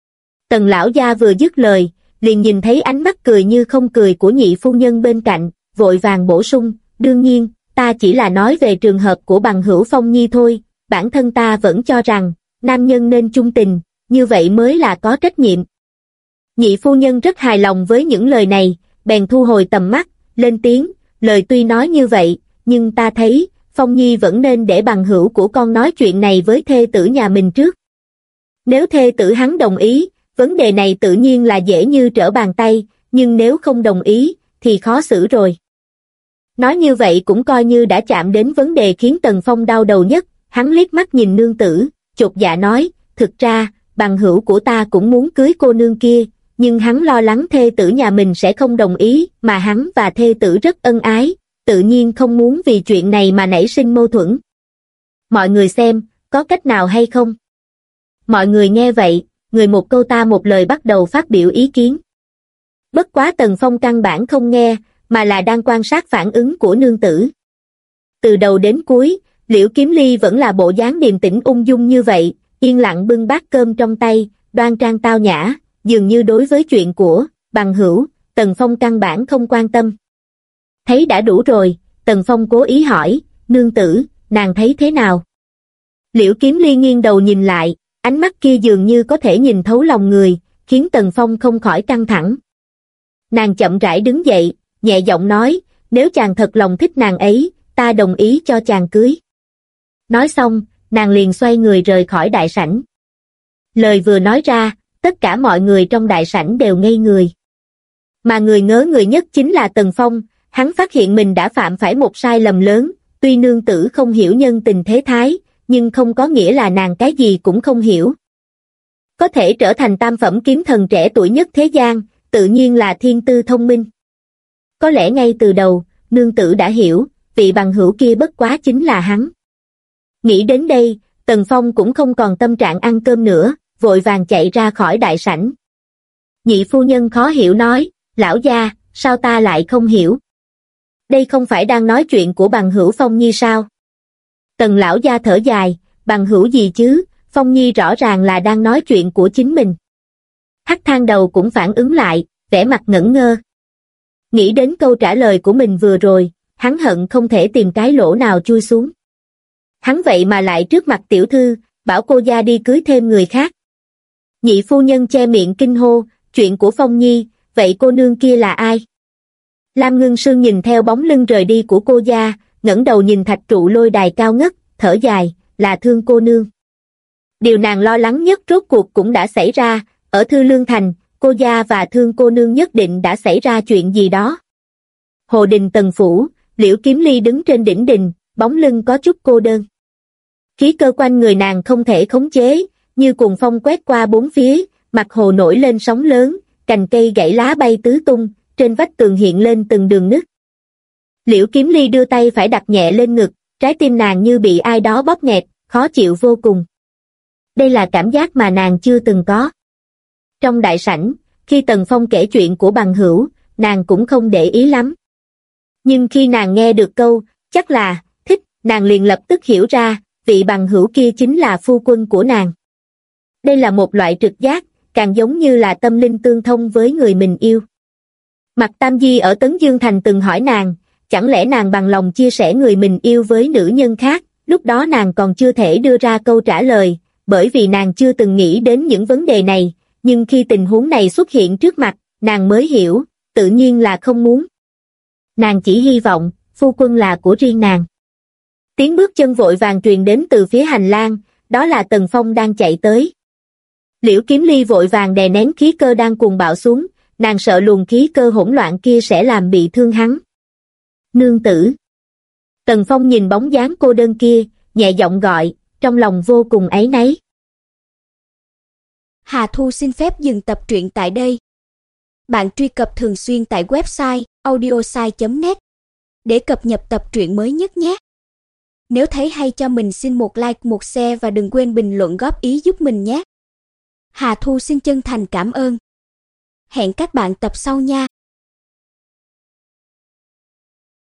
Tần lão gia vừa dứt lời, liền nhìn thấy ánh mắt cười như không cười của nhị phu nhân bên cạnh, vội vàng bổ sung, đương nhiên, ta chỉ là nói về trường hợp của bằng hữu Phong Nhi thôi, bản thân ta vẫn cho rằng, nam nhân nên chung tình, như vậy mới là có trách nhiệm. Nhị phu nhân rất hài lòng với những lời này, bèn thu hồi tầm mắt, lên tiếng, lời tuy nói như vậy, nhưng ta thấy, Phong Nhi vẫn nên để bằng hữu của con nói chuyện này với thê tử nhà mình trước. Nếu thê tử hắn đồng ý, vấn đề này tự nhiên là dễ như trở bàn tay, nhưng nếu không đồng ý, thì khó xử rồi. Nói như vậy cũng coi như đã chạm đến vấn đề khiến Tần Phong đau đầu nhất, hắn liếc mắt nhìn nương tử, chột dạ nói, thực ra, bằng hữu của ta cũng muốn cưới cô nương kia, nhưng hắn lo lắng thê tử nhà mình sẽ không đồng ý, mà hắn và thê tử rất ân ái, tự nhiên không muốn vì chuyện này mà nảy sinh mâu thuẫn. Mọi người xem, có cách nào hay không? Mọi người nghe vậy, người một câu ta một lời bắt đầu phát biểu ý kiến. Bất quá Tần Phong căn bản không nghe, mà là đang quan sát phản ứng của nương tử. Từ đầu đến cuối, Liễu Kiếm Ly vẫn là bộ dáng điềm tĩnh ung dung như vậy, yên lặng bưng bát cơm trong tay, đoan trang tao nhã, dường như đối với chuyện của bằng hữu, Tần Phong căn bản không quan tâm. Thấy đã đủ rồi, Tần Phong cố ý hỏi, nương tử, nàng thấy thế nào? Liễu Kiếm Ly nghiêng đầu nhìn lại, ánh mắt kia dường như có thể nhìn thấu lòng người, khiến Tần Phong không khỏi căng thẳng. Nàng chậm rãi đứng dậy, nhẹ giọng nói, nếu chàng thật lòng thích nàng ấy, ta đồng ý cho chàng cưới. Nói xong, nàng liền xoay người rời khỏi đại sảnh. Lời vừa nói ra, tất cả mọi người trong đại sảnh đều ngây người. Mà người ngớ người nhất chính là Tần Phong, hắn phát hiện mình đã phạm phải một sai lầm lớn, tuy nương tử không hiểu nhân tình thế thái, nhưng không có nghĩa là nàng cái gì cũng không hiểu. Có thể trở thành tam phẩm kiếm thần trẻ tuổi nhất thế gian, tự nhiên là thiên tư thông minh. Có lẽ ngay từ đầu, nương tử đã hiểu, vị bằng hữu kia bất quá chính là hắn. Nghĩ đến đây, Tần Phong cũng không còn tâm trạng ăn cơm nữa, vội vàng chạy ra khỏi đại sảnh. Nhị phu nhân khó hiểu nói, lão gia, sao ta lại không hiểu? Đây không phải đang nói chuyện của bằng hữu Phong Nhi sao? Tần lão gia thở dài, bằng hữu gì chứ, Phong Nhi rõ ràng là đang nói chuyện của chính mình. Hắc Thang Đầu cũng phản ứng lại, vẻ mặt ngẩn ngơ. Nghĩ đến câu trả lời của mình vừa rồi, hắn hận không thể tìm cái lỗ nào chui xuống. Hắn vậy mà lại trước mặt tiểu thư, bảo cô gia đi cưới thêm người khác. Nhị phu nhân che miệng kinh hô, chuyện của Phong Nhi, vậy cô nương kia là ai? Lam Ngưng Sương nhìn theo bóng lưng rời đi của cô gia, ngẩng đầu nhìn thạch trụ lôi đài cao ngất, thở dài, là Thương cô nương. Điều nàng lo lắng nhất rốt cuộc cũng đã xảy ra, ở Thư Lương Thành, cô gia và Thương cô nương nhất định đã xảy ra chuyện gì đó. Hồ đình Tần phủ, Liễu Kiếm Ly đứng trên đỉnh đình, bóng lưng có chút cô đơn. Khí cơ quanh người nàng không thể khống chế, như cuồng phong quét qua bốn phía, mặt hồ nổi lên sóng lớn, cành cây gãy lá bay tứ tung, trên vách tường hiện lên từng đường nứt. Liễu Kiếm Ly đưa tay phải đặt nhẹ lên ngực, trái tim nàng như bị ai đó bóp nghẹt, khó chịu vô cùng. Đây là cảm giác mà nàng chưa từng có. Trong đại sảnh, khi Tần Phong kể chuyện của bằng hữu, nàng cũng không để ý lắm. Nhưng khi nàng nghe được câu, chắc là, thích, nàng liền lập tức hiểu ra, vị bằng hữu kia chính là phu quân của nàng. Đây là một loại trực giác, càng giống như là tâm linh tương thông với người mình yêu. Mạc Tam Di ở Tấn Dương Thành từng hỏi nàng, chẳng lẽ nàng bằng lòng chia sẻ người mình yêu với nữ nhân khác, lúc đó nàng còn chưa thể đưa ra câu trả lời, bởi vì nàng chưa từng nghĩ đến những vấn đề này, nhưng khi tình huống này xuất hiện trước mặt, nàng mới hiểu, tự nhiên là không muốn. Nàng chỉ hy vọng, phu quân là của riêng nàng. Tiếng bước chân vội vàng truyền đến từ phía hành lang, đó là Tần Phong đang chạy tới. Liễu Kiếm Ly vội vàng đè nén khí cơ đang cuồng bạo xuống, nàng sợ luồng khí cơ hỗn loạn kia sẽ làm bị thương hắn. Nương tử. Tần Phong nhìn bóng dáng cô đơn kia, nhẹ giọng gọi, trong lòng vô cùng áy náy. Hà Thu xin phép dừng tập truyện tại đây. Bạn truy cập thường xuyên tại website audiosai.net để cập nhật tập truyện mới nhất nhé. Nếu thấy hay cho mình xin một like, một share và đừng quên bình luận góp ý giúp mình nhé. Hà Thu xin chân thành cảm ơn. Hẹn các bạn tập sau nha.